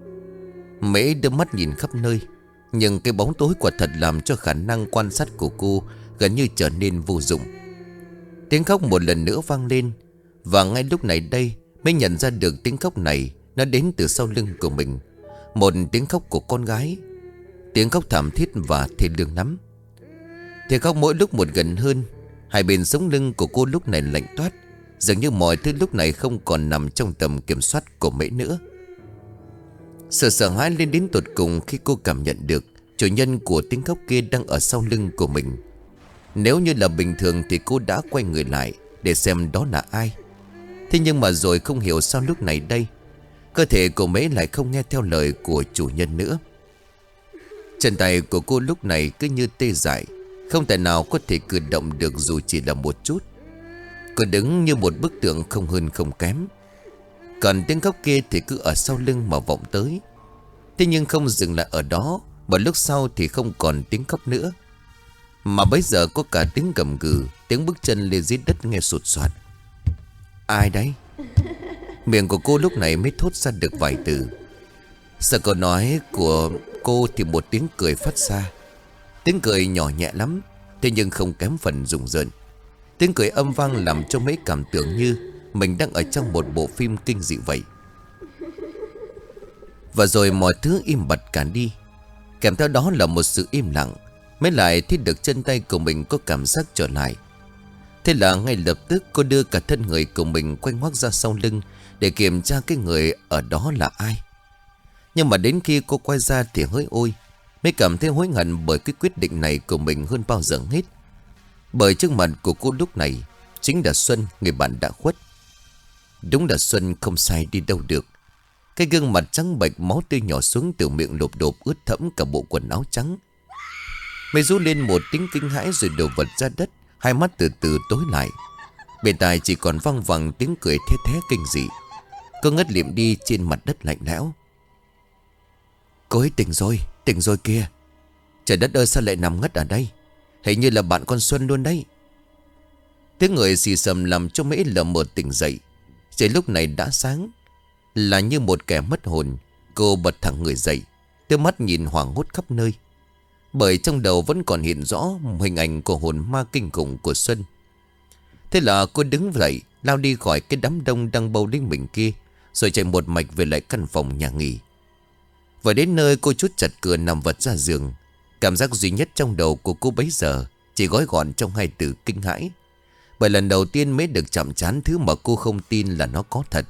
Mễ đưa mắt nhìn khắp nơi, nhưng cái bóng tối quả thật làm cho khả năng quan sát của cô gần như trở nên vô dụng. Tiếng khóc một lần nữa vang lên. Và ngay lúc này đây mới nhận ra được tiếng khóc này nó đến từ sau lưng của mình. Một tiếng khóc của con gái. Tiếng khóc thảm thiết và thê lương lắm. Tiếng khóc mỗi lúc một gần hơn. Hai bên sống lưng của cô lúc này lạnh toát, dường như mọi thứ lúc này không còn nằm trong tầm kiểm soát của Mễ nữa. Sự sợ hãi lên đến tột cùng khi cô cảm nhận được chủ nhân của tiếng khóc kia đang ở sau lưng của mình. Nếu như là bình thường thì cô đã quay người lại để xem đó là ai. Thế nhưng mà rồi không hiểu sao lúc này đây cơ thể của Mễ lại không nghe theo lời của chủ nhân nữa. Chân tay của cô lúc này cứ như tê dại, không thể nào có thể cử động được dù chỉ là một chút. Cô đứng như một bức tượng không hơn không kém. Còn tiếng khóc kia thì cứ ở sau lưng mà vọng tới. Thế nhưng không dừng lại ở đó, một lúc sau thì không còn tiếng khóc nữa, mà bây giờ có cả tiếng gầm gừ, tiếng bước chân lên dưới đất nghe sột soạt. Ai đấy? Miệng của cô lúc này mới thốt ra được vài từ. Sau câu nói của cô thì một tiếng cười phát ra. Tiếng cười nhỏ nhẹ lắm, thế nhưng không kém phần rùng rợn. Tiếng cười âm vang làm cho mấy cảm tưởng như mình đang ở trong một bộ phim kinh dị vậy. Và rồi mọi thứ im bặt cả đi. Kèm theo đó là một sự im lặng. Mới lại thấy được chân tay của mình có cảm giác trở lại. Thế là ngay lập tức cô đưa cả thân người của mình quay ngoắt ra sau lưng để kiểm tra cái người ở đó là ai. Nhưng mà đến khi cô quay ra thì hỡi ôi, mới cảm thấy hối hận bởi cái quyết định này của mình hơn bao giờ hết. Bởi trước mặt của cô lúc này chính là Xuân, người bạn đã khuất. Đúng là Xuân không sai đi đâu được. Cái gương mặt trắng bệch, máu tươi nhỏ xuống từ miệng lộp đột ướt thẫm cả bộ quần áo trắng. Mày rú lên một tiếng kinh hãi rồi đổ vật ra đất, hai mắt từ từ tối lại. Bên tai chỉ còn văng vẳng tiếng cười thé thé kinh dị. Cô ngất liệm đi trên mặt đất lạnh lẽo. Cô ấy tỉnh rồi kìa. Trời đất ơi, sao lại nằm ngất ở đây? Hình như là bạn con Xuân luôn đấy. Tiếng người xì xầm làm cho Mễ lờ mờ tỉnh dậy. Trời lúc này đã sáng. Là như một kẻ mất hồn, cô bật thẳng người dậy, đôi mắt nhìn hoảng hốt khắp nơi. Bởi trong đầu vẫn còn hiện rõ hình ảnh của hồn ma kinh khủng của Xuân. Thế là cô đứng dậy, lao đi khỏi cái đám đông đang bầu lên mình kia, rồi chạy một mạch về lại căn phòng nhà nghỉ. Vừa đến nơi cô chốt chặt cửa nằm vật ra giường. Cảm giác duy nhất trong đầu của cô bấy giờ chỉ gói gọn trong hai từ kinh hãi. Bởi lần đầu tiên mới được chạm trán thứ mà cô không tin là nó có thật.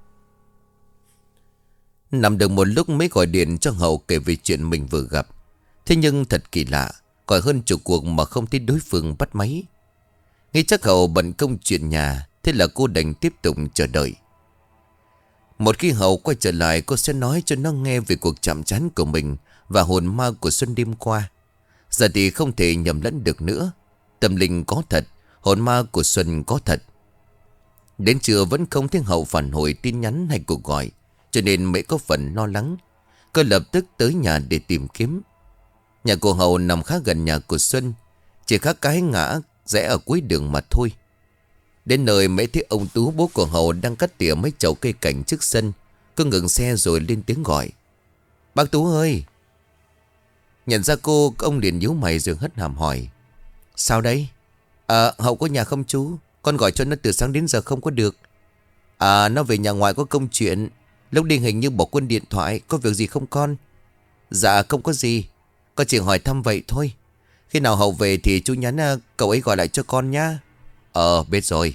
Nằm được một lúc mới gọi điện cho Hậu kể về chuyện mình vừa gặp. Thế nhưng thật kỳ lạ, gọi hơn chục cuộc mà không thấy đối phương bắt máy. Nghĩ chắc Hậu bận công chuyện nhà, thế là cô đành tiếp tục chờ đợi. Một khi Hậu quay trở lại, cô sẽ nói cho nó nghe về cuộc chạm trán của mình và hồn ma của Xuân đêm qua. Giờ thì không thể nhầm lẫn được nữa. Tâm linh có thật, hồn ma của Xuân có thật. Đến trưa vẫn không thấy Hậu phản hồi tin nhắn hay cuộc gọi, cho nên Mễ có phần lo lắng. Cô lập tức tới nhà để tìm kiếm. Nhà của Hậu nằm khá gần nhà của Xuân, chỉ khác cái ngã rẽ ở cuối đường mà thôi. Đến nơi Mễ thấy ông Tú, bố của Hậu, đang cắt tỉa mấy chậu cây cảnh trước sân. Cô ngừng xe rồi lên tiếng gọi. Bác Tú ơi! Nhận ra cô, ông liền nhíu mày rồi hất hàm hỏi. Sao đấy? Hậu có nhà không chú? Con gọi cho nó từ sáng đến giờ không có được. Nó về nhà ngoài có công chuyện. Lúc đi hình như bỏ quên điện thoại. Có việc gì không con? Dạ không có gì. Con chỉ hỏi thăm vậy thôi. Khi nào Hậu về thì chú nhắn cậu ấy gọi lại cho con nhá. Biết rồi.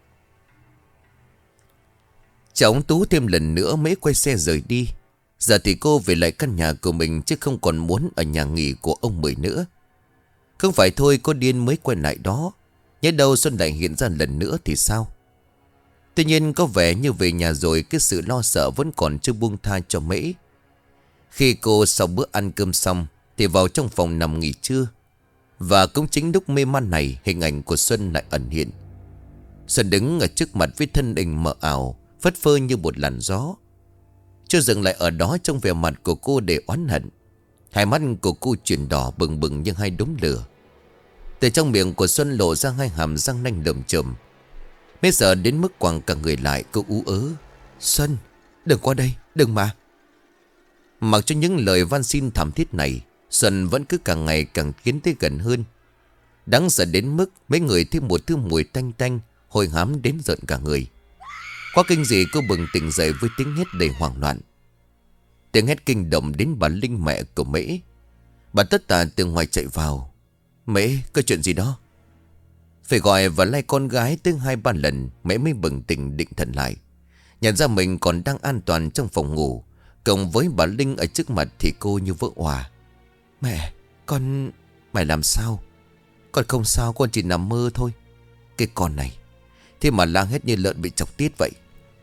Chào ông Tú thêm lần nữa mới quay xe rời đi. Giờ thì cô về lại căn nhà của mình, chứ không còn muốn ở nhà nghỉ của ông Mười nữa. Không phải thôi cô điên mới quay lại đó. Nhớ đâu Xuân lại hiện ra lần nữa thì sao? Tuy nhiên có vẻ như về nhà rồi, cái sự lo sợ vẫn còn chưa buông tha cho Mễ. Khi cô sau bữa ăn cơm xong thì vào trong phòng nằm nghỉ trưa. Và cũng chính lúc mê man này, hình ảnh của Xuân lại ẩn hiện. Xuân đứng ở trước mặt với thân hình mờ ảo, phất phơ như một làn gió. Chưa dừng lại ở đó, trong vẻ mặt của cô để oán hận. Hai mắt của cô chuyển đỏ bừng bừng như hai đốm lửa. Từ trong miệng của Xuân lộ ra hai hàm răng nanh lởm chởm. Bây giờ đến mức quàng cả người lại, cô ú ớ. Xuân, đừng qua đây, đừng mà. Mặc cho những lời van xin thảm thiết này, Xuân vẫn cứ càng ngày càng tiến tới gần hơn. Đáng sợ đến mức mấy người thêm một thứ mùi tanh tanh, hôi hám đến rợn cả người. Quá kinh dị, cô bừng tỉnh dậy với tiếng hét đầy hoảng loạn. Tiếng hét kinh động đến bà Linh, mẹ của Mễ. Bà tất tả từ ngoài chạy vào. Mễ, có chuyện gì đó? Phải gọi và lay con gái tới 2-3 lần, Mễ mới bừng tỉnh định thần lại. Nhận ra mình còn đang an toàn trong phòng ngủ. cùng với bà Linh ở trước mặt thì cô như vỡ òa. Mẹ, con... Mày làm sao? Con không sao, con chỉ nằm mơ thôi. Cái con này, thế mà la hết như lợn bị chọc tiết vậy.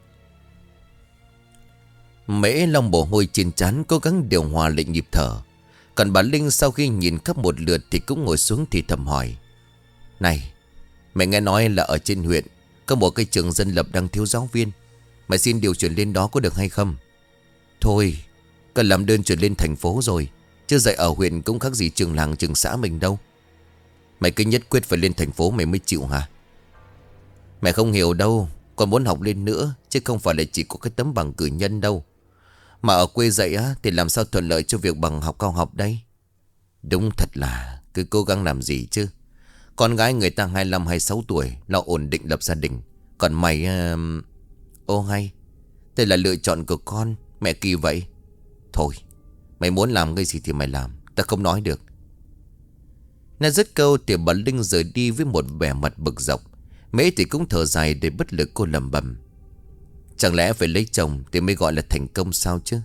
Mễ lau mồ hôi trên trán, cố gắng điều hòa lại nhịp thở. Còn bà Linh sau khi nhìn khắp một lượt thì cũng ngồi xuống thì thầm hỏi. Này, mẹ nghe nói là ở trên huyện có một cái trường dân lập đang thiếu giáo viên. Mày xin điều chuyển lên đó có được hay không? Thôi, cần làm đơn chuyển lên thành phố rồi, chứ dạy ở huyện cũng khác gì trường làng trường xã mình đâu. Mày cứ nhất quyết phải lên thành phố mày mới chịu hả? Mẹ không hiểu đâu, con muốn học lên nữa, chứ không phải là chỉ có cái tấm bằng cử nhân đâu. Mà ở quê dạy á thì làm sao thuận lợi cho việc bằng học cao học đây? Đúng thật là cứ cố gắng làm gì chứ. Con gái người ta 25 26 tuổi lo ổn định lập gia đình. Còn mày... Ô hay, đây là lựa chọn của con. Mẹ kỳ vậy. Thôi, mày muốn làm cái gì thì mày làm, ta không nói được. Nói dứt câu thì bà Linh rời đi với một vẻ mặt bực dọc. Mễ thì cũng thở dài để bất lực cô lẩm bẩm. Chẳng lẽ phải lấy chồng thì mới gọi là thành công sao chứ?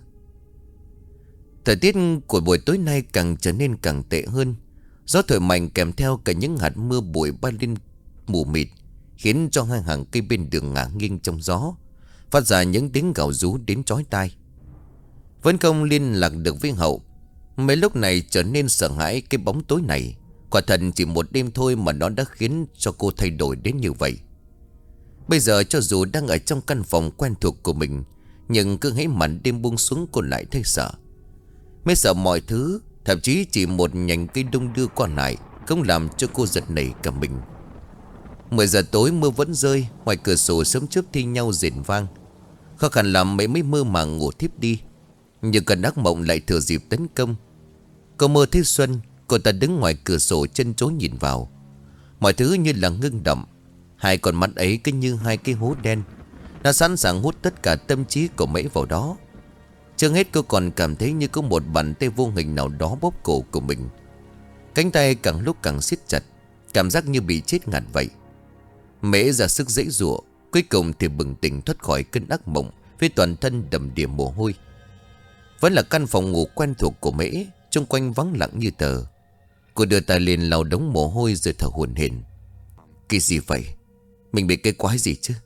Thời tiết của buổi tối nay càng trở nên càng tệ hơn. Gió thổi mạnh kèm theo cả những hạt mưa bụi bay lên mù mịt, khiến cho hai hàng cây bên đường ngả nghiêng trong gió, phát ra những tiếng gào rú đến chói tai. Vẫn không liên lạc được với Hậu. Mấy lúc này trở nên sợ hãi cái bóng tối này. Quả thật chỉ một đêm thôi mà nó đã khiến cho cô thay đổi đến như vậy. Bây giờ cho dù đang ở trong căn phòng quen thuộc của mình, nhưng cứ hễ màn đêm buông xuống cô lại thấy sợ. Mới sợ mọi thứ, thậm chí chỉ một nhành cây đung đưa qua lại cũng làm cho cô giật nảy cả mình. 10 giờ tối mưa vẫn rơi, ngoài cửa sổ sớm chớp thi nhau rền vang. Khó khăn lắm mấy mới mơ màng ngủ thiếp đi, nhưng cơn ác mộng lại thừa dịp tấn công. Cô mơ thấy Xuân, cô ta đứng ngoài cửa sổ chân chối nhìn vào. Mọi thứ như là ngưng động. Hai con mắt ấy cứ như hai cái hố đen, nó sẵn sàng hút tất cả tâm trí của Mễ vào đó. Chưa hết cô còn cảm thấy như có một bàn tay vô hình nào đó bóp cổ của mình. Cánh tay càng lúc càng siết chặt, cảm giác như bị chết ngạt vậy. Mễ ra sức giãy giụa, cuối cùng thì bừng tỉnh thoát khỏi cơn ác mộng với toàn thân đầm đìa mồ hôi. Vẫn là căn phòng ngủ quen thuộc của Mễ, xung quanh vắng lặng như tờ. Cô đưa tay lên lau đống mồ hôi rồi thở hổn hển. Cái gì vậy? Mình bị cái quái gì chứ?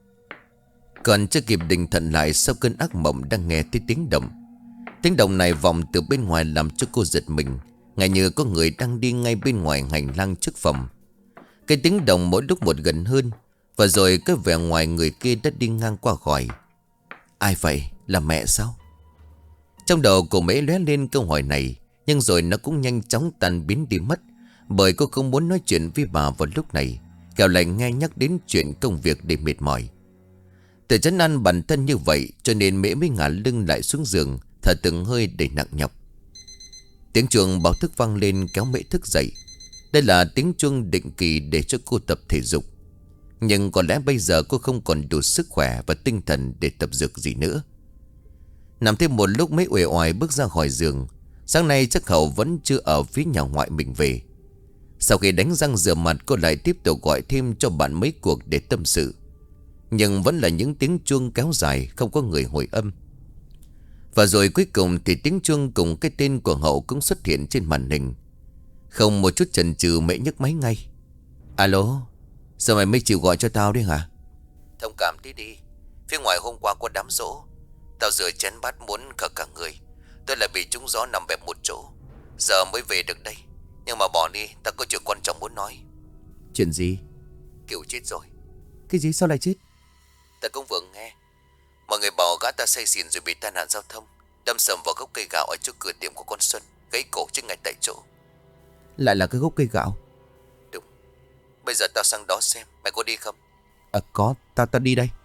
Còn chưa kịp định thần lại, sau cơn ác mộng đang nghe thấy tiếng động. Tiếng động này vọng từ bên ngoài làm cho cô giật mình, ngay như có người đang đi ngay bên ngoài hành lang trước phòng. Cái tiếng động mỗi lúc một gần hơn, và rồi cái vẻ ngoài người kia đã đi ngang qua khỏi. Ai vậy? Là mẹ sao? Trong đầu của Mễ lóe lên câu hỏi này, nhưng rồi nó cũng nhanh chóng tan biến đi mất, bởi cô không muốn nói chuyện với bà vào lúc này, kẻo lại nghe nhắc đến chuyện công việc để mệt mỏi. Tự trấn an bản thân như vậy cho nên Mễ mới ngả lưng lại xuống giường, thở từng hơi để nặng nhọc. Tiếng chuông báo thức vang lên kéo Mễ thức dậy. Đây là tiếng chuông định kỳ để cho cô tập thể dục. Nhưng có lẽ bây giờ cô không còn đủ sức khỏe và tinh thần để tập dược gì nữa. Nằm thêm một lúc Mễ uể oải bước ra khỏi giường. Sáng nay chắc Hậu vẫn chưa ở phía nhà ngoại mình về. Sau khi đánh răng rửa mặt, cô lại tiếp tục gọi thêm cho bạn mấy cuộc để tâm sự. Nhưng vẫn là những tiếng chuông kéo dài, không có người hồi âm. Và rồi cuối cùng thì tiếng chuông cùng cái tên của Hậu cũng xuất hiện trên màn hình. Không một chút chần chừ, Mễ nhấc máy ngay. Alo, giờ mày mới chịu gọi cho tao đấy hả? Thông cảm tí đi, phía ngoài hôm qua có đám giỗ. Tao rửa chén bát muốn khờ cả người. Tôi lại bị trúng gió nằm bẹp một chỗ. Giờ mới về được đây. Nhưng mà bỏ đi, tao có chuyện quan trọng muốn nói. Chuyện gì? Kiều chết rồi. Cái gì, sao lại chết? Ta cũng vừa nghe. Mọi người bảo gã ta say xỉn rồi bị tai nạn giao thông, đâm sầm vào gốc cây gạo ở trước cửa tiệm của con Xuân, gãy cổ chết ngay tại chỗ. Lại là cái gốc cây gạo? Đúng. Bây giờ tao sang đó xem. Mày có đi không? Có, tao đi đây.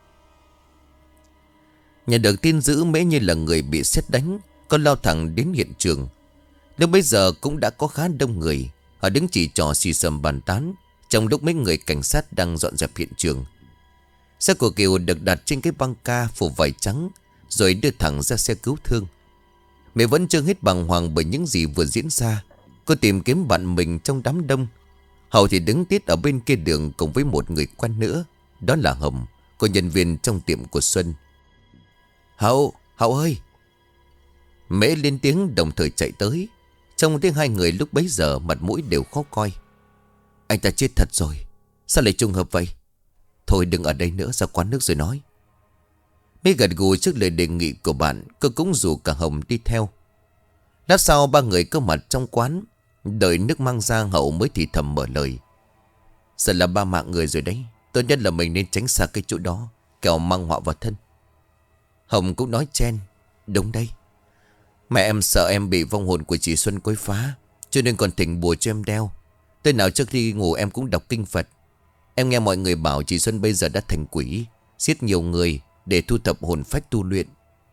Nhận được tin dữ, Mễ như là người bị sét đánh, con lao thẳng đến hiện trường. Lúc bấy giờ cũng đã có khá đông người. Họ đứng chỉ trò xì xầm bàn tán, trong lúc mấy người cảnh sát đang dọn dẹp hiện trường. Xe của Kiều được đặt trên cái băng ca phủ vải trắng, rồi đưa thẳng ra xe cứu thương. Mẹ vẫn chưa hết bàng hoàng bởi những gì vừa diễn ra. Cô tìm kiếm bạn mình trong đám đông. Hậu thì đứng tít ở bên kia đường cùng với một người quen nữa. Đó là Hồng, cô nhân viên trong tiệm của Xuân. Hậu ơi, Mễ lên tiếng đồng thời chạy tới. Trông thấy hai người lúc bấy giờ mặt mũi đều khó coi. Anh ta chết thật rồi. Sao lại trùng hợp vậy? Thôi đừng ở đây nữa, ra quán nước rồi nói. Mễ gật gù trước lời đề nghị của bạn. Cô cũng rủ cả Hồng đi theo. Lát sau ba người có mặt trong quán. Đợi nước mang ra Hậu mới thì thầm mở lời. Giờ là ba mạng người rồi đấy. Tốt nhất là mình nên tránh xa cái chỗ đó, kẻo mang họa vào thân. Hồng cũng nói chen. Đúng đây. Mẹ em sợ em bị vong hồn của chị Xuân quấy phá, cho nên còn thỉnh bùa cho em đeo. Tới nào trước khi ngủ em cũng đọc kinh Phật. Em nghe mọi người bảo chị Xuân bây giờ đã thành quỷ, giết nhiều người để thu thập hồn phách tu luyện.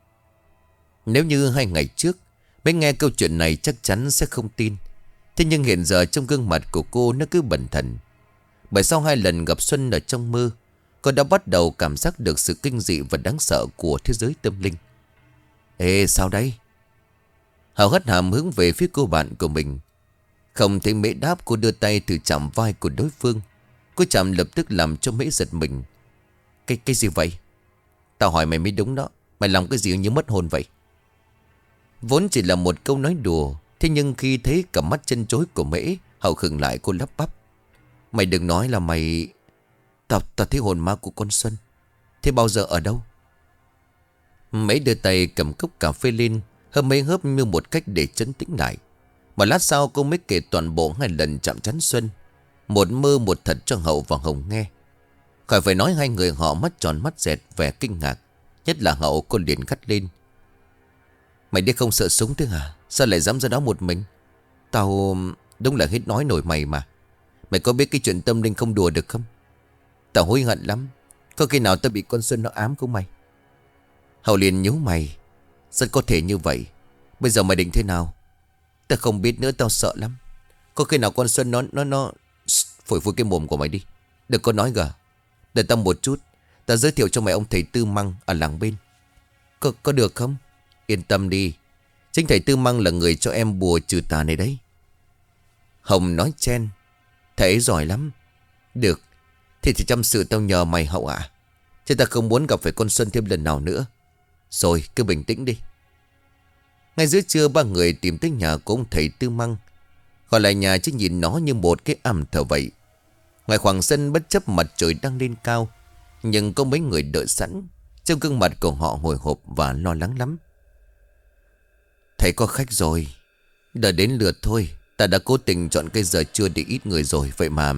Nếu như 2 ngày trước mới nghe câu chuyện này chắc chắn sẽ không tin. Thế nhưng hiện giờ trong gương mặt của cô nó cứ bần thần. Bởi sau 2 lần gặp Xuân ở trong mơ, cô đã bắt đầu cảm giác được sự kinh dị và đáng sợ của thế giới tâm linh. Ê sao đây? Hào hất hàm hướng về phía cô bạn của mình. Không thấy Mễ đáp, cô đưa tay thử chạm vai của đối phương. Cô chạm lập tức làm cho Mễ giật mình. Cái gì vậy? Tao hỏi mày mới đúng đó. Mày làm cái gì như mất hồn vậy? Vốn chỉ là một câu nói đùa. Thế nhưng khi thấy cả mắt chân chối của Mễ, Hào khựng lại, cô lắp bắp. Mày đừng nói là mày... Tao thấy hồn ma của con Xuân. Thế bao giờ ở đâu? Mễ đưa tay cầm cốc cà phê lên, hớp mấy hớp như một cách để trấn tĩnh lại. Một lát sau cô mới kể toàn bộ 2 lần chạm trán Xuân. Một mơ một thật cho Hậu và Hồng nghe. Khỏi phải nói 2 người họ mắt tròn mắt dẹt vẻ kinh ngạc. Nhất là Hậu, cô liền gắt lên. Mày đi không sợ súng thế hả? Sao lại dám ra đó một mình? Tao... Đúng là hết nói nổi mày mà. Mày có biết cái chuyện tâm linh không đùa được không? Tao hối hận lắm. Có khi nào tao bị con Xuân nó ám không mày? Hậu liền nhíu mày. Sao có thể như vậy? Bây giờ mày định thế nào? Tao không biết nữa, tao sợ lắm. Có khi nào con Xuân nó... Phổi cái mồm của mày đi. Đừng có nói gà. Đợi tao một chút. Tao giới thiệu cho mày ông thầy Tư Măng ở làng bên. Có được không? Yên tâm đi. Chính thầy Tư Măng là người cho em bùa trừ tà này đấy. Hồng nói chen. Thầy ấy giỏi lắm. Được. Thì chăm sự tao nhờ mày Hậu ạ. Chứ ta không muốn gặp phải con Xuân thêm lần nào nữa. Rồi cứ bình tĩnh đi. Ngay giữa trưa ba người tìm tới nhà của ông thầy Tư Măng. Gọi lại nhà chứ nhìn nó như một cái am thờ vậy. Ngoài khoảng sân bất chấp mặt trời đang lên cao, nhưng có mấy người đợi sẵn. Trong gương mặt của họ hồi hộp và lo lắng lắm. Thầy có khách rồi. Đợi đến lượt thôi. Ta đã cố tình chọn cây giờ trưa để ít người rồi. Vậy mà...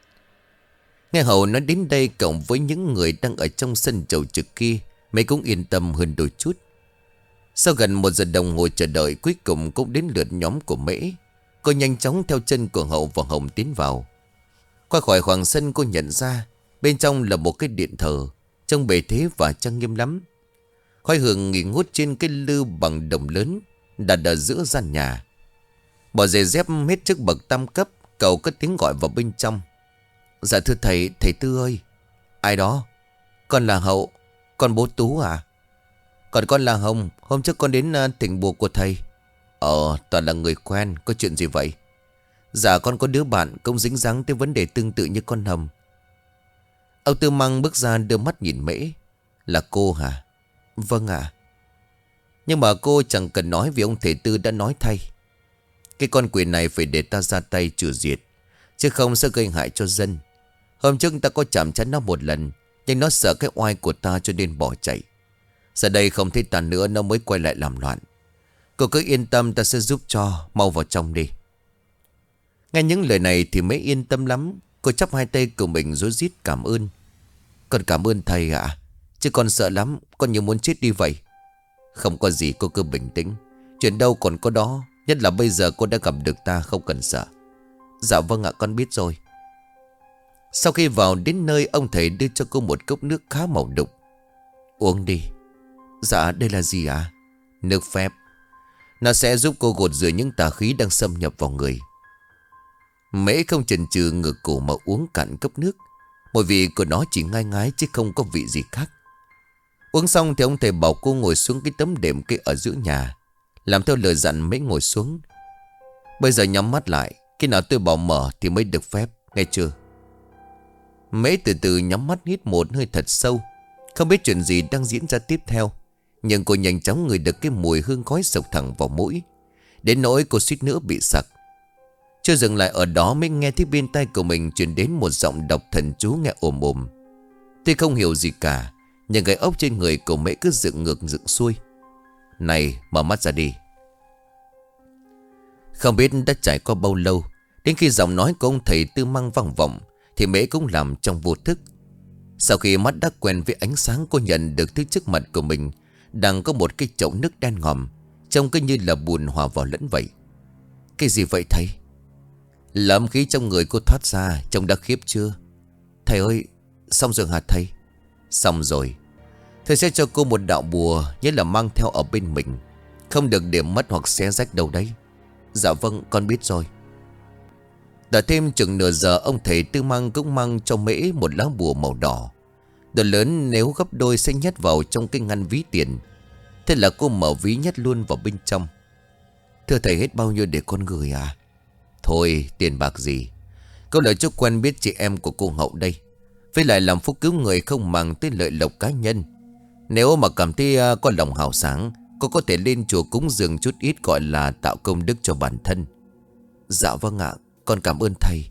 Nghe Hậu nói đến đây cộng với những người đang ở trong sân chầu trực kia, mấy cũng yên tâm hơn đôi chút. Sau gần 1 giờ đồng hồ chờ đợi, cuối cùng cũng đến lượt nhóm của Mễ. Cô nhanh chóng theo chân của Hậu và Hồng tiến vào. Qua khỏi khoảng sân cô nhận ra bên trong là một cái điện thờ, trông bề thế và trang nghiêm lắm. Khói hương nghỉ ngút trên cái lư bằng đồng lớn đặt ở giữa gian nhà. Bỏ giày dép hết trước bậc tam cấp, cậu cất tiếng gọi vào bên trong. Dạ thưa thầy, thầy Tư ơi. Ai đó? Con là Hậu. Con bố Tú à? Còn con là Hồng. Hôm trước con đến thỉnh bùa của thầy. Toàn là người quen. Có chuyện gì vậy? Dạ con có đứa bạn cũng dính dáng tới vấn đề tương tự như con Hồng. Ông Tư Măng bước ra đưa mắt nhìn Mễ. Là cô hả? Vâng ạ. Nhưng mà cô chẳng cần nói vì ông thầy Tư đã nói thay. Cái con quỷ này phải để ta ra tay trừ diệt, chứ không sẽ gây hại cho dân. Hôm trước ta có chạm trán nó một lần, nhưng nó sợ cái oai của ta cho nên bỏ chạy. Giờ đây không thấy ta nữa, nó mới quay lại làm loạn. Cô cứ yên tâm, ta sẽ giúp cho. Mau vào trong đi. Nghe những lời này thì Mễ yên tâm lắm. Cô chắp 2 tay của mình rối rít cảm ơn. Con cảm ơn thầy ạ. Chứ con sợ lắm, con như muốn chết đi vậy. Không có gì, cô cứ bình tĩnh. Chuyện đâu còn có đó. Nhất là bây giờ cô đã gặp được ta, không cần sợ. Dạ vâng ạ, con biết rồi. Sau khi vào đến nơi, ông thầy đưa cho cô một cốc nước khá màu đục. Uống đi. Dạ đây là gì ạ? Nước phép. Nó sẽ giúp cô gột rửa những tà khí đang xâm nhập vào người. Mễ không chần chừ ngửa cổ mà uống cạn cốc nước. Mùi vị của nó chỉ ngai ngái chứ không có vị gì khác. Uống xong thì ông thầy bảo cô ngồi xuống cái tấm đệm cây ở giữa nhà. Làm theo lời dặn Mễ ngồi xuống. Bây giờ nhắm mắt lại. Khi nào tôi bảo mở thì mới được phép. Nghe chưa? Mễ từ từ nhắm mắt hít một hơi thật sâu. Không biết chuyện gì đang diễn ra tiếp theo. Nhưng cô nhanh chóng ngửi được cái mùi hương khói sộc thẳng vào mũi, đến nỗi cô suýt nữa bị sặc. Chưa dừng lại ở đó mới nghe thấy bên tai của mình truyền đến một giọng đọc thần chú nghe ồm ồm. Tuy không hiểu gì cả, nhưng gai ốc trên người của mẹ cứ dựng ngược dựng xuôi. Này, mở mắt ra đi. Không biết đã trải qua bao lâu, đến khi giọng nói của ông thầy Tư Măng vang vọng thì mẹ cũng làm trong vô thức. Sau khi mắt đã quen với ánh sáng, cô nhận được thứ trước mặt của mình đang có một cái chậu nước đen ngòm, trông cứ như là bùn hòa vào lẫn vậy. Cái gì vậy thầy? Là âm khí trong người cô thoát ra, trông đã khiếp chưa? Thầy ơi, xong rồi hả thầy? Xong rồi. Thầy sẽ cho cô một đạo bùa, nhớ là mang theo ở bên mình, không được để mất hoặc xé rách đâu đấy. Dạ vâng, con biết rồi. Đợi thêm chừng nửa giờ, ông thầy Tư Măng cũng mang cho Mễ một lá bùa màu đỏ. Đồ lớn nếu gấp đôi sẽ nhét vào trong cái ngăn ví tiền. Thế là cô mở ví nhét luôn vào bên trong. Thưa thầy, hết bao nhiêu để con gửi à? Thôi, tiền bạc gì, câu lời chúc quen biết chị em của cô Hậu đây. Với lại làm phúc cứu người không màng tới lợi lộc cá nhân. Nếu mà cảm thấy có lòng hào sáng, cô có thể lên chùa cúng dường chút ít, gọi là tạo công đức cho bản thân. Dạ vâng ạ, con cảm ơn thầy.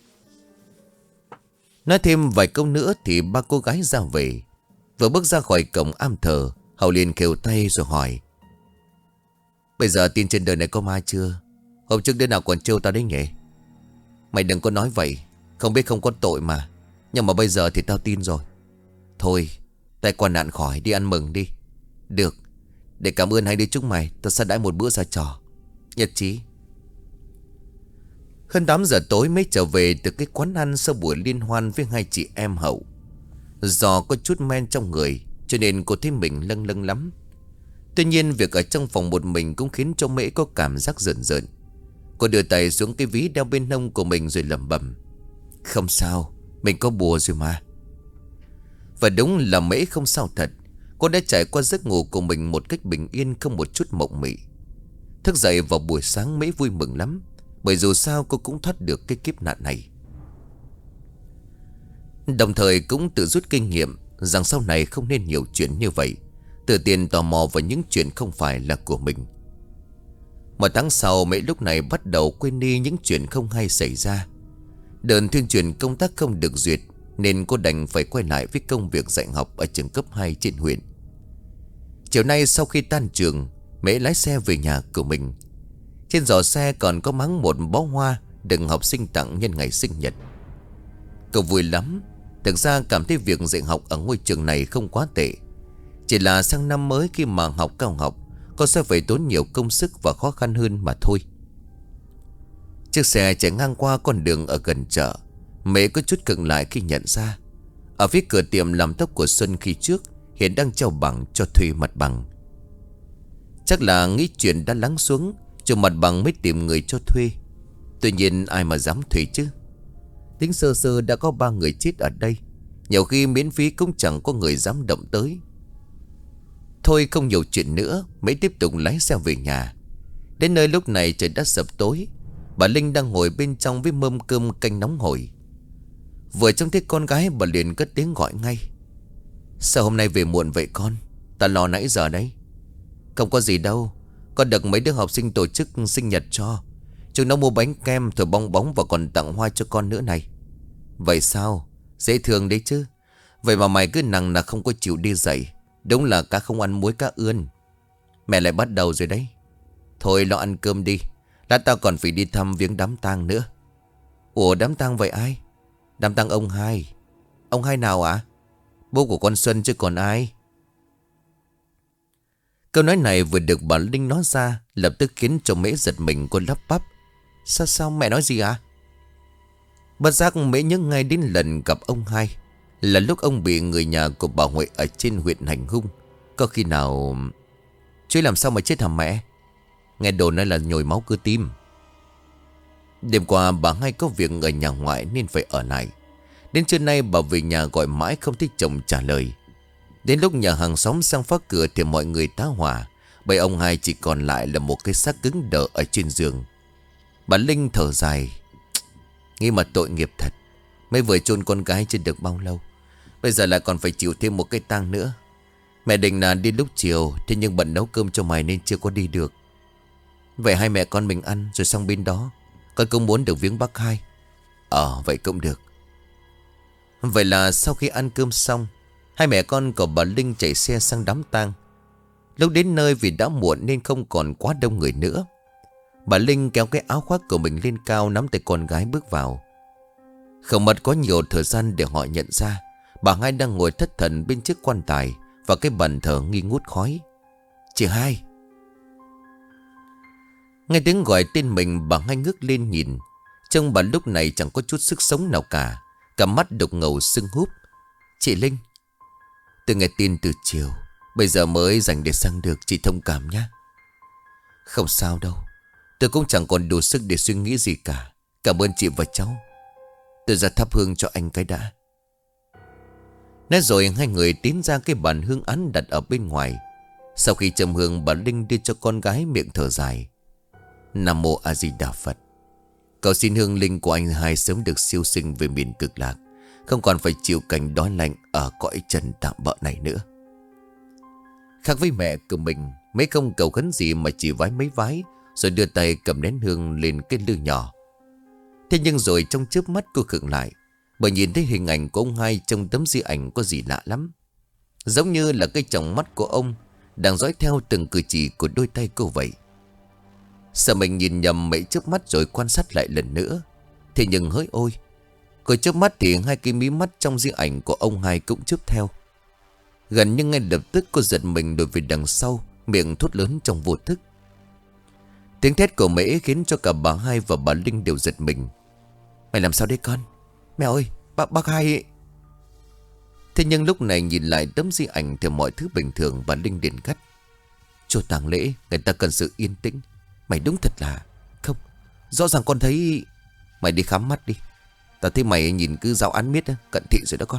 Nói thêm vài câu nữa thì ba cô gái ra về. Vừa bước ra khỏi cổng am thờ, Hậu liền khều tay rồi hỏi: Bây giờ tin trên đời này có ma chưa? Hôm trước đứa nào còn trêu tao đấy nhỉ? Mày đừng có nói vậy, không biết không có tội mà. Nhưng mà bây giờ thì tao tin rồi. Thôi, tai qua nạn khỏi, đi ăn mừng đi. Được, để cảm ơn hai đứa chúng mày, tao sẽ đãi một bữa ra trò. Nhất trí. Hơn 8 giờ tối mới trở về từ cái quán ăn sau buổi liên hoan với hai chị em Hậu. Do có chút men trong người cho nên cô thấy mình lâng lâng lắm. Tuy nhiên việc ở trong phòng một mình cũng khiến cho Mễ có cảm giác rợn rợn. Cô đưa tay xuống cái ví đeo bên hông của mình rồi lẩm bẩm: Không sao, mình có bùa rồi mà. Và đúng là Mễ không sao thật. Cô đã trải qua giấc ngủ của mình một cách bình yên, không một chút mộng mị. Thức dậy vào buổi sáng, Mễ vui mừng lắm, bởi dù sao cô cũng thoát được cái kiếp nạn này. Đồng thời cũng tự rút kinh nghiệm rằng sau này không nên nhiều chuyện như vậy, tự tiền tò mò vào những chuyện không phải là của mình. Một tháng sau, Mễ lúc này bắt đầu quên đi những chuyện không hay xảy ra. Đơn tuyên truyền công tác không được duyệt, nên cô đành phải quay lại với công việc dạy học ở trường cấp 2 trên huyện. Chiều nay sau khi tan trường, Mễ lái xe về nhà của mình. Trên giỏ xe còn có máng một bó hoa được học sinh tặng nhân ngày sinh nhật. Cậu vui lắm. Thực ra cảm thấy việc dạy học ở ngôi trường này không quá tệ. Chỉ là sang năm mới khi mà học cao học, cô sẽ phải tốn nhiều công sức và khó khăn hơn mà thôi. Chiếc xe chạy ngang qua con đường ở gần chợ. Mẹ có chút khựng lại khi nhận ra ở phía cửa tiệm làm tóc của Xuân khi trước hiện đang treo bảng cho thuê mặt bằng. Chắc là nghĩ chuyện đã lắng xuống, cho mặt bằng mới tìm người cho thuê. Tuy nhiên ai mà dám thuê chứ. Tính sơ sơ đã có 3 người chết ở đây, nhiều khi miễn phí cũng chẳng có người dám động tới. Thôi không nhiều chuyện nữa, mấy tiếp tục lái xe về nhà. Đến nơi lúc này trời đã sập tối. Bà Linh đang ngồi bên trong với mâm cơm canh nóng hổi. Vừa trông thấy con gái, bà liền cất tiếng gọi ngay: Sao hôm nay về muộn vậy con? Ta lo nãy giờ đấy. Không có gì đâu, con được mấy đứa học sinh tổ chức sinh nhật cho. Chúng nó mua bánh kem, thổi bong bóng và còn tặng hoa cho con nữa này. Vậy sao? Dễ thương đấy chứ. Vậy mà mày cứ nằng là không có chịu đi dậy. Đúng là cá không ăn muối cá ươn. Mẹ lại bắt đầu rồi đấy. Thôi lo ăn cơm đi, lát tao còn phải đi thăm viếng đám tang nữa. Ủa đám tang vậy ai? Đám tang ông hai. Ông hai nào ạ? Bố của con Xuân chứ còn ai. Câu nói này vừa được bà Linh nói ra, lập tức khiến cho Mễ giật mình. Cô lắp bắp: Sao mẹ nói gì à? Bất giác Mễ nhớ ngay đến lần gặp ông hai, là lúc ông bị người nhà của bà Huệ ở trên huyện hành hung. Có khi nào... Chứ làm sao mà chết hả mẹ? Nghe đồn nói là nhồi máu cơ tim. Đêm qua bà hai có việc ở nhà ngoại nên phải ở lại. Đến trưa nay bà về nhà gọi mãi không thấy chồng trả lời. Đến lúc nhà hàng xóm sang phá cửa thì mọi người tá hỏa, bởi ông hai chỉ còn lại là một cái xác cứng đờ ở trên giường. Bà Linh thở dài: Nghĩ mà tội nghiệp thật. Mới vừa chôn con gái chưa được bao lâu, bây giờ lại còn phải chịu thêm một cái tang nữa. Mẹ định là đi lúc chiều, thế nhưng bận nấu cơm cho mày nên chưa có đi được. Vậy hai mẹ con mình ăn rồi xong bên đó con cũng muốn được viếng bác hai. Vậy cũng được. Vậy là sau khi ăn cơm xong, hai mẹ con của bà Linh chạy xe sang đám tang. Lúc đến nơi vì đã muộn nên không còn quá đông người nữa. Bà Linh kéo cái áo khoác của mình lên cao, nắm tay con gái bước vào. Không mất có nhiều thời gian để họ nhận ra bà hai đang ngồi thất thần bên chiếc quan tài và cái bàn thờ nghi ngút khói. Chị hai. Nghe tiếng gọi tên mình, bà hai ngước lên nhìn. Trông bà lúc này chẳng có chút sức sống nào cả, cả mắt đục ngầu sưng húp. Chị Linh. Tôi nghe tin từ chiều, bây giờ mới dành để sang được, chị thông cảm nhé. Không sao đâu, tôi cũng chẳng còn đủ sức để suy nghĩ gì cả. Cảm ơn chị và cháu. Tôi ra thắp hương cho anh cái đã. Nói rồi hai người tiến ra cái bàn hương án đặt ở bên ngoài. Sau khi châm hương, bà Linh đưa cho con gái, miệng thở dài. Nam mô A Di Đà Phật. Cầu xin hương linh của anh hai sớm được siêu sinh về miền cực lạc, không còn phải chịu cảnh đói lạnh ở cõi trần tạm bợ này nữa. Khác với mẹ của mình, mấy không cầu khấn gì mà chỉ vái mấy vái, rồi đưa tay cầm nén hương lên cái lư nhỏ. Thế nhưng rồi trong chớp mắt cô khựng lại, bởi nhìn thấy hình ảnh của ông hai trong tấm di ảnh có gì lạ lắm. Giống như là cái tròng mắt của ông đang dõi theo từng cử chỉ của đôi tay cô vậy. Sợ mình nhìn nhầm, mấy chớp mắt rồi quan sát lại lần nữa. Thế nhưng hỡi ôi, cô chớp mắt thì hai cái mí mắt trong di ảnh của ông hai cũng chớp theo. Gần như ngay lập tức cô giật mình lùi về đằng sau, miệng thốt lớn trong vô thức. Tiếng thét của mẹ khiến cho cả bà hai và bà Linh đều giật mình. Mày làm sao đấy con? Mẹ ơi, bác hai. Thế nhưng lúc này nhìn lại tấm di ảnh thì mọi thứ bình thường. Bà Linh liền gắt. Chỗ tang lễ người ta cần sự yên tĩnh. Mày đúng thật là không. Rõ ràng con thấy. Mày đi khám mắt đi. Tao thấy mày nhìn cứ giáo án miết cận thị rồi đó con.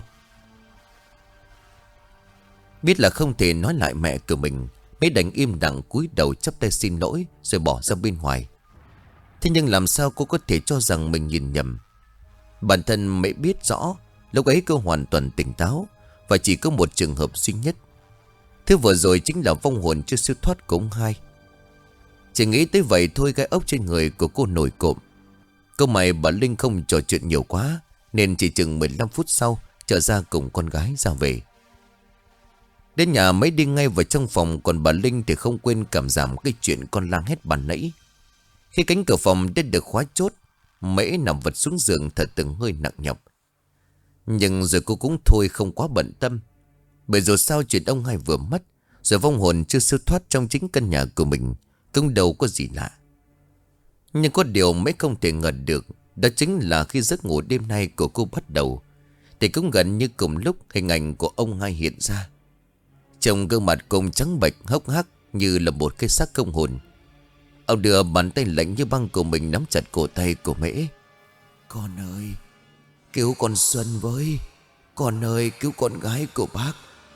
Biết là không thể nói lại mẹ của mình, mấy đành im lặng cúi đầu chắp tay xin lỗi rồi bỏ ra bên ngoài. Thế nhưng làm sao cô có thể cho rằng mình nhìn nhầm? Bản thân mẹ biết rõ lúc ấy cô hoàn toàn tỉnh táo, và chỉ có một trường hợp duy nhất. Thứ vừa rồi chính là vong hồn chưa siêu thoát của ông hai. Chỉ nghĩ tới vậy thôi, gai ốc trên người của cô nổi cộm. Câu mày bà Linh không trò chuyện nhiều quá, nên chỉ chừng 15 phút sau trở ra cùng con gái ra về. Đến nhà mới đi ngay vào trong phòng, còn bà Linh thì không quên cảm giảm cái chuyện con lang hét bàn nãy. Khi cánh cửa phòng đã được khóa chốt, Mễ nằm vật xuống giường thật từng hơi nặng nhọc. Nhưng rồi cô cũng thôi không quá bận tâm, bởi dù sao chuyện ông hai vừa mất, rồi vong hồn chưa siêu thoát trong chính căn nhà của mình cũng đâu có gì lạ. Nhưng có điều Mễ không thể ngờ được, đó chính là khi giấc ngủ đêm nay của cô bắt đầu, thì cũng gần như cùng lúc hình ảnh của ông hai hiện ra. Trông gương mặt cùng trắng bệch hốc hác như là một cái xác không hồn. Ông đưa bàn tay lạnh như băng của mình nắm chặt cổ tay của Mễ. Con ơi, cứu con Xuân với. Con ơi, cứu con gái của bác.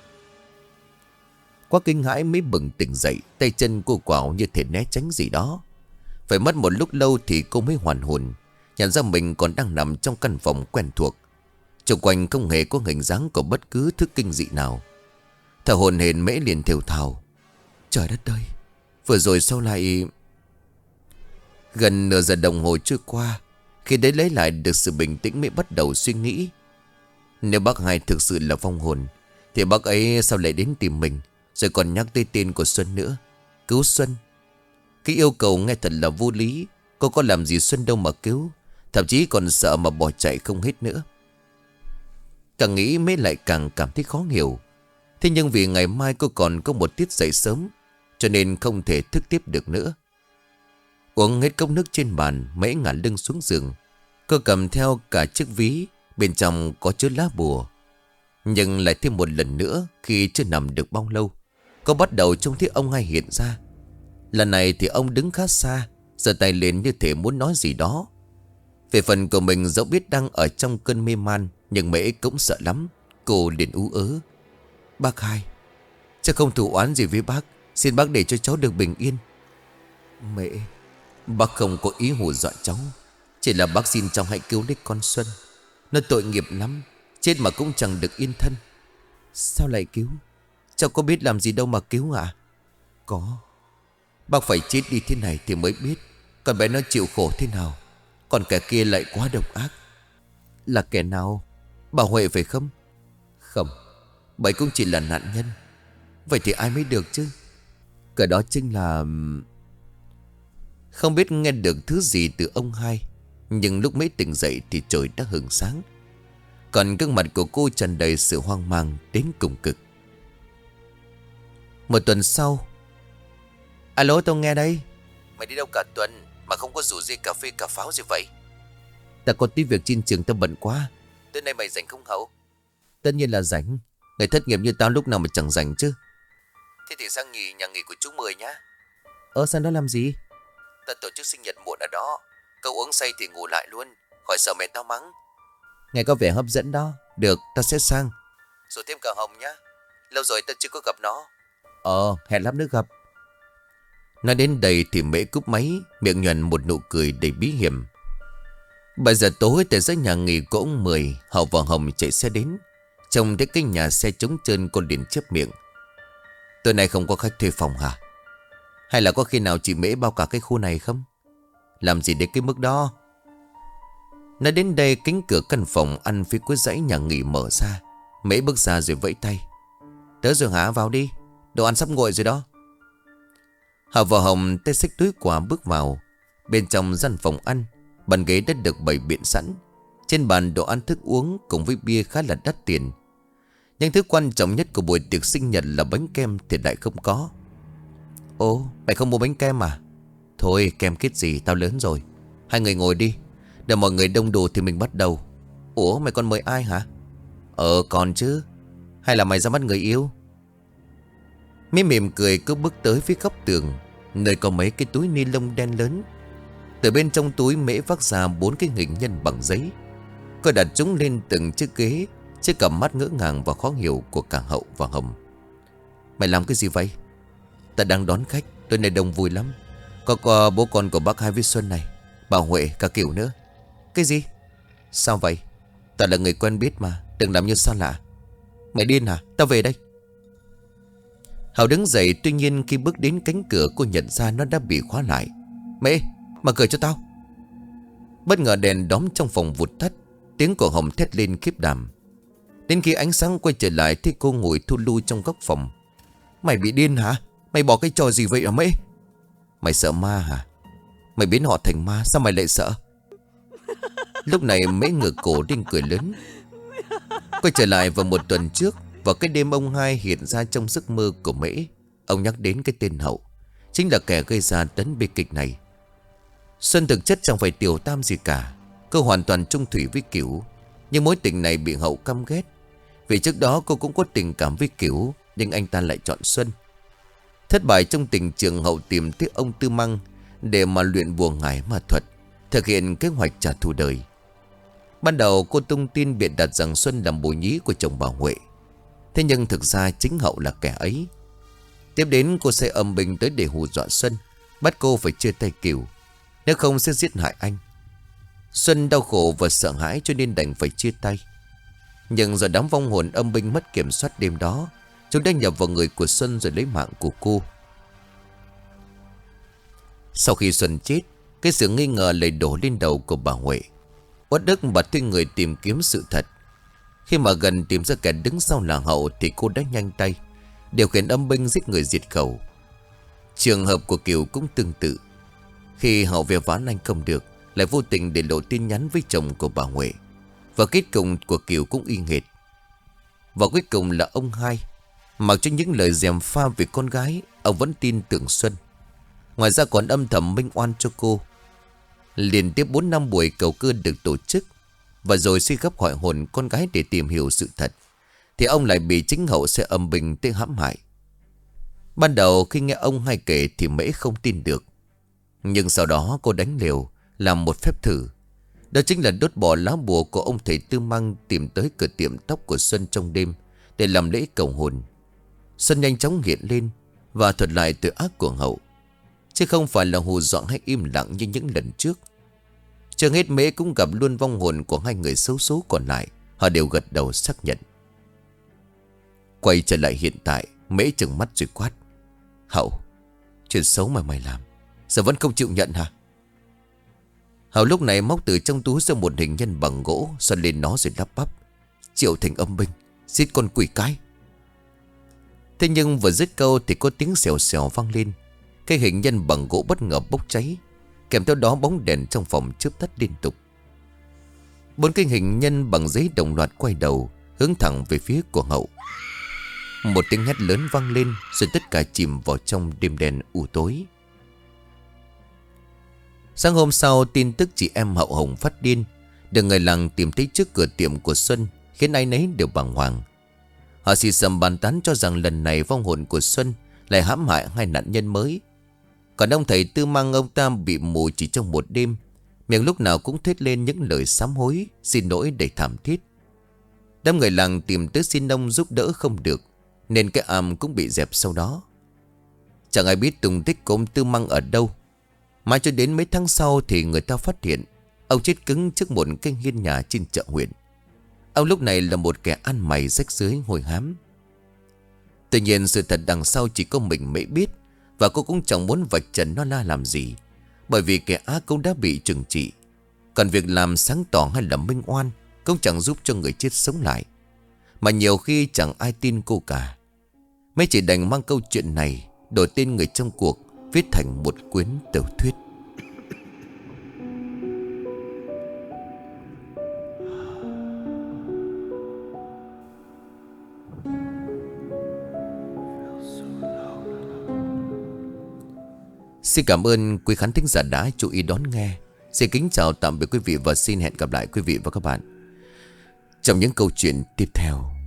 Quá kinh hãi mới bừng tỉnh dậy, tay chân cô quào như thể né tránh gì đó. Phải mất một lúc lâu thì cô mới hoàn hồn, nhận ra mình còn đang nằm trong căn phòng quen thuộc. Xung quanh không hề có hình dáng của bất cứ thứ kinh dị nào. Thở hổn hển, Mễ liền thều thào. Trời đất ơi, vừa rồi sao lại... Gần nửa giờ đồng hồ trôi qua, khi đấy lấy lại được sự bình tĩnh, Mễ bắt đầu suy nghĩ. Nếu bác hai thực sự là vong hồn, thì bác ấy sao lại đến tìm mình, rồi còn nhắc tới tên của Xuân nữa. Cứu Xuân. Cái yêu cầu nghe thật là vô lý. Cô có làm gì Xuân đâu mà cứu, thậm chí còn sợ mà bỏ chạy không hết nữa. Càng nghĩ Mễ lại càng cảm thấy khó hiểu. Thế nhưng vì ngày mai cô còn có một tiết dậy sớm, cho nên không thể thức tiếp được nữa. Uống hết cốc nước trên bàn, Mễ ngả lưng xuống giường. Cô cầm theo cả chiếc ví, bên trong có chứa lá bùa. Nhưng lại thêm một lần nữa, khi chưa nằm được bao lâu, cô bắt đầu trông thấy ông hai hiện ra. Lần này thì ông đứng khá xa, giơ tay lên như thể muốn nói gì đó. Về phần của mình, dẫu biết đang ở trong cơn mê man, nhưng Mễ cũng sợ lắm. Cô liền ú ớ. Bác hai, cháu không thù oán gì với bác, xin bác để cho cháu được bình yên. Mẹ, bác không có ý hù dọa cháu, chỉ là bác xin cháu hãy cứu lấy con Xuân. Nó tội nghiệp lắm, chết mà cũng chẳng được yên thân. Sao lại cứu? Cháu có biết làm gì đâu mà cứu ạ. Có. Bác phải chết đi thế này thì mới biết con bé nó chịu khổ thế nào. Còn kẻ kia lại quá độc ác. Là kẻ nào? Bà Huệ phải không? Không, bà ấy cũng chỉ là nạn nhân. Vậy thì ai mới được chứ? Cái đó chính là... Không biết nghe được thứ gì từ ông hai, nhưng lúc mới tỉnh dậy thì trời đã hửng sáng. Còn gương mặt của cô tràn đầy sự hoang mang đến cùng cực. Một tuần sau. Alo, tôi nghe đây. Mày đi đâu cả tuần mà không có rủ gì cà phê cà pháo gì vậy? Ta có tí việc trên trường, tao bận quá. Tới nay mày rảnh không Hậu? Tất nhiên là rảnh. Người thất nghiệp như tao lúc nào mà chẳng rảnh chứ. Thế thì sang nghỉ nhà nghỉ của chú Mười nhá. Sang đó làm gì? Ta tổ chức sinh nhật muộn ở đó. Cậu uống say thì ngủ lại luôn, khỏi sợ mẹ tao mắng. Nghe có vẻ hấp dẫn đó. Được, ta sẽ sang. Rồi thêm cả Hồng nhá. Lâu rồi ta chưa có gặp nó. Hẹn lắm nữa gặp. Nói đến đây thì Mễ cúp máy, miệng nhuận một nụ cười đầy bí hiểm. 7 giờ tối tại dãy nhà nghỉ của ông Mười, Hậu và Hồng chạy xe đến. Trông thấy cái nhà xe trống trơn, cô liền chép miệng. Tối nay không có khách thuê phòng hả? Hay là có khi nào chị Mễ bao cả cái khu này không? Làm gì đến cái mức đó? Nói đến đây, cánh cửa căn phòng ăn phía cuối dãy nhà nghỉ mở ra. Mễ bước ra rồi vẫy tay. Tới rồi hả? Vào đi, đồ ăn sắp nguội rồi đó. Hậu và Hồng tay xách túi quà bước vào. Bên trong gian phòng ăn, bàn ghế đã được bày biện sẵn. Trên bàn đồ ăn thức uống cùng với bia khá là đắt tiền. Nhưng thứ quan trọng nhất của buổi tiệc sinh nhật là bánh kem thì lại không có. Ồ, mày không mua bánh kem à? Thôi kem kết gì, tao lớn rồi. Hai người ngồi đi, để mọi người đông đủ thì mình bắt đầu. Ủa, mày còn mời ai hả? Còn chứ. Hay là mày ra mắt người yêu? Mí mỉm cười cứ bước tới phía góc tường, nơi có mấy cái túi ni lông đen lớn. Từ bên trong túi Mễ vác ra 4 cái hình nhân bằng giấy. Cô đặt chúng lên từng chiếc ghế, chiếc cặp mắt ngỡ ngàng và khó hiểu của cả Hậu và Hồng. Mày làm cái gì vậy? Ta đang đón khách, tối nay đông vui lắm. Có bố con của bác Hai với Xuân này, bà Huệ, cả Kiểu nữa. Cái gì? Sao vậy? Ta là người quen biết mà, đừng làm như xa lạ. Mày điên hả? Tao về đây. Hậu đứng dậy, tuy nhiên khi bước đến cánh cửa cô nhận ra nó đã bị khóa lại. Mẹ, mở cửa cho tao. Bất ngờ đèn đóm trong phòng vụt tắt, tiếng của Hồng thét lên khiếp đảm. Đến khi ánh sáng quay trở lại thì cô ngồi thu lu trong góc phòng. Mày bị điên hả? Mày bỏ cái trò gì vậy hả Mễ? Mày sợ ma hả? Mày biến họ thành ma, sao mày lại sợ? Lúc này Mễ ngửa cổ lên cười lớn. Quay trở lại vào một tuần trước, vào cái đêm ông hai hiện ra trong giấc mơ của Mễ. Ông nhắc đến cái tên Hậu, chính là kẻ gây ra tấn bi kịch này. Xuân thực chất chẳng phải tiểu tam gì cả. Cô hoàn toàn chung thủy với Kiểu. Nhưng mối tình này bị Hậu căm ghét. Vì trước đó cô cũng có tình cảm với Kiểu, nhưng anh ta lại chọn Xuân. Thất bại trong tình trường, Hậu tìm tới ông Tư Măng để mà luyện bùa ngải ma thuật, thực hiện kế hoạch trả thù đời. Ban đầu cô tung tin biện đặt rằng Xuân làm bồ nhí của chồng bà Huệ. Thế nhưng thực ra chính Hậu là kẻ ấy. Tiếp đến cô sẽ âm binh tới để hù dọa Xuân, bắt cô phải chia tay Kiều, nếu không sẽ giết hại anh. Xuân đau khổ và sợ hãi cho nên đành phải chia tay. Nhưng do đám vong hồn âm binh mất kiểm soát đêm đó, chúng đã nhập vào người của Xuân rồi lấy mạng của cô. Sau khi Xuân chết, cái sự nghi ngờ lại đổ lên đầu của bà Huệ. Uất ức bà thuê người tìm kiếm sự thật. Khi mà gần tìm ra kẻ đứng sau là Hậu thì cô đã nhanh tay điều khiển âm binh giết người diệt khẩu. Trường hợp của Kiều cũng tương tự. Khi Hậu về ván anh không được, lại vô tình để lộ tin nhắn với chồng của bà Huệ. Và kết cục của Kiều cũng y hệt. Và cuối cùng là ông hai, mặc cho những lời gièm pha về con gái, ông vẫn tin tưởng Xuân. Ngoài ra còn âm thầm minh oan cho cô. Liên tiếp 4 năm buổi cầu cơ được tổ chức, và rồi suy gấp hỏi hồn con gái để tìm hiểu sự thật, thì ông lại bị chính Hậu sẽ âm binh tới hãm hại. Ban đầu khi nghe ông hai kể thì Mễ không tin được. Nhưng sau đó cô đánh liều làm một phép thử. Đó chính là đốt bỏ lá bùa của ông thầy Tư Măng tìm tới cửa tiệm tóc của Xuân trong đêm để làm lễ cầu hồn. Xuân nhanh chóng hiện lên và thuật lại tội ác của Hậu, chứ không phải là hù dọa hay im lặng như những lần trước. Chưa hết, Mễ cũng gặp luôn vong hồn của hai người xấu số còn lại. Họ đều gật đầu xác nhận. Quay trở lại hiện tại, Mễ trừng mắt rồi quát: Hậu, chuyện xấu mà mày làm giờ vẫn không chịu nhận hả? Hậu lúc này móc từ trong túi ra một hình nhân bằng gỗ, xoắn lên nó rồi lắp bắp: Triệu thành âm binh, giết con quỷ cái. Thế nhưng vừa dứt câu thì có tiếng xèo xèo vang lên. Cái hình nhân bằng gỗ bất ngờ bốc cháy, kèm theo đó bóng đèn trong phòng chớp tắt liên tục. 4 cái hình nhân bằng giấy đồng loạt quay đầu, hướng thẳng về phía của Hậu. Một tiếng hét lớn vang lên, rồi tất cả chìm vào trong đêm đen u tối. Sáng hôm sau, tin tức chị em Hậu Hồng phát điên, được người làng tìm thấy trước cửa tiệm của Xuân, khiến ai nấy đều bàng hoàng. Họ xì xầm bàn tán cho rằng lần này vong hồn của Xuân lại hãm hại 2 nạn nhân mới. Còn ông thầy Tư Măng, ông ta bị mù chỉ trong một đêm, miệng lúc nào cũng thét lên những lời sám hối, xin lỗi đầy thảm thiết. Đám người làng tìm tới xin ông giúp đỡ không được, nên cái am cũng bị dẹp sau đó. Chẳng ai biết tung tích của ông Tư Măng ở đâu. Mãi cho đến mấy tháng sau thì người ta phát hiện ông chết cứng trước một cái hiên nhà trên chợ huyện. Ông lúc này là một kẻ ăn mày rách rưới hôi hám. Tuy nhiên sự thật đằng sau chỉ có mình Mễ biết, và cô cũng chẳng muốn vạch trần nó la làm gì, bởi vì kẻ ác cũng đã bị trừng trị. Còn việc làm sáng tỏ hay là minh oan cũng chẳng giúp cho người chết sống lại, mà nhiều khi chẳng ai tin cô cả. Mễ chỉ đành mang câu chuyện này đổi tên người trong cuộc, viết thành một quyển tiểu thuyết. Xin cảm ơn quý khán thính giả đã chú ý đón nghe. Xin kính chào tạm biệt quý vị và xin hẹn gặp lại quý vị và các bạn trong những câu chuyện tiếp theo.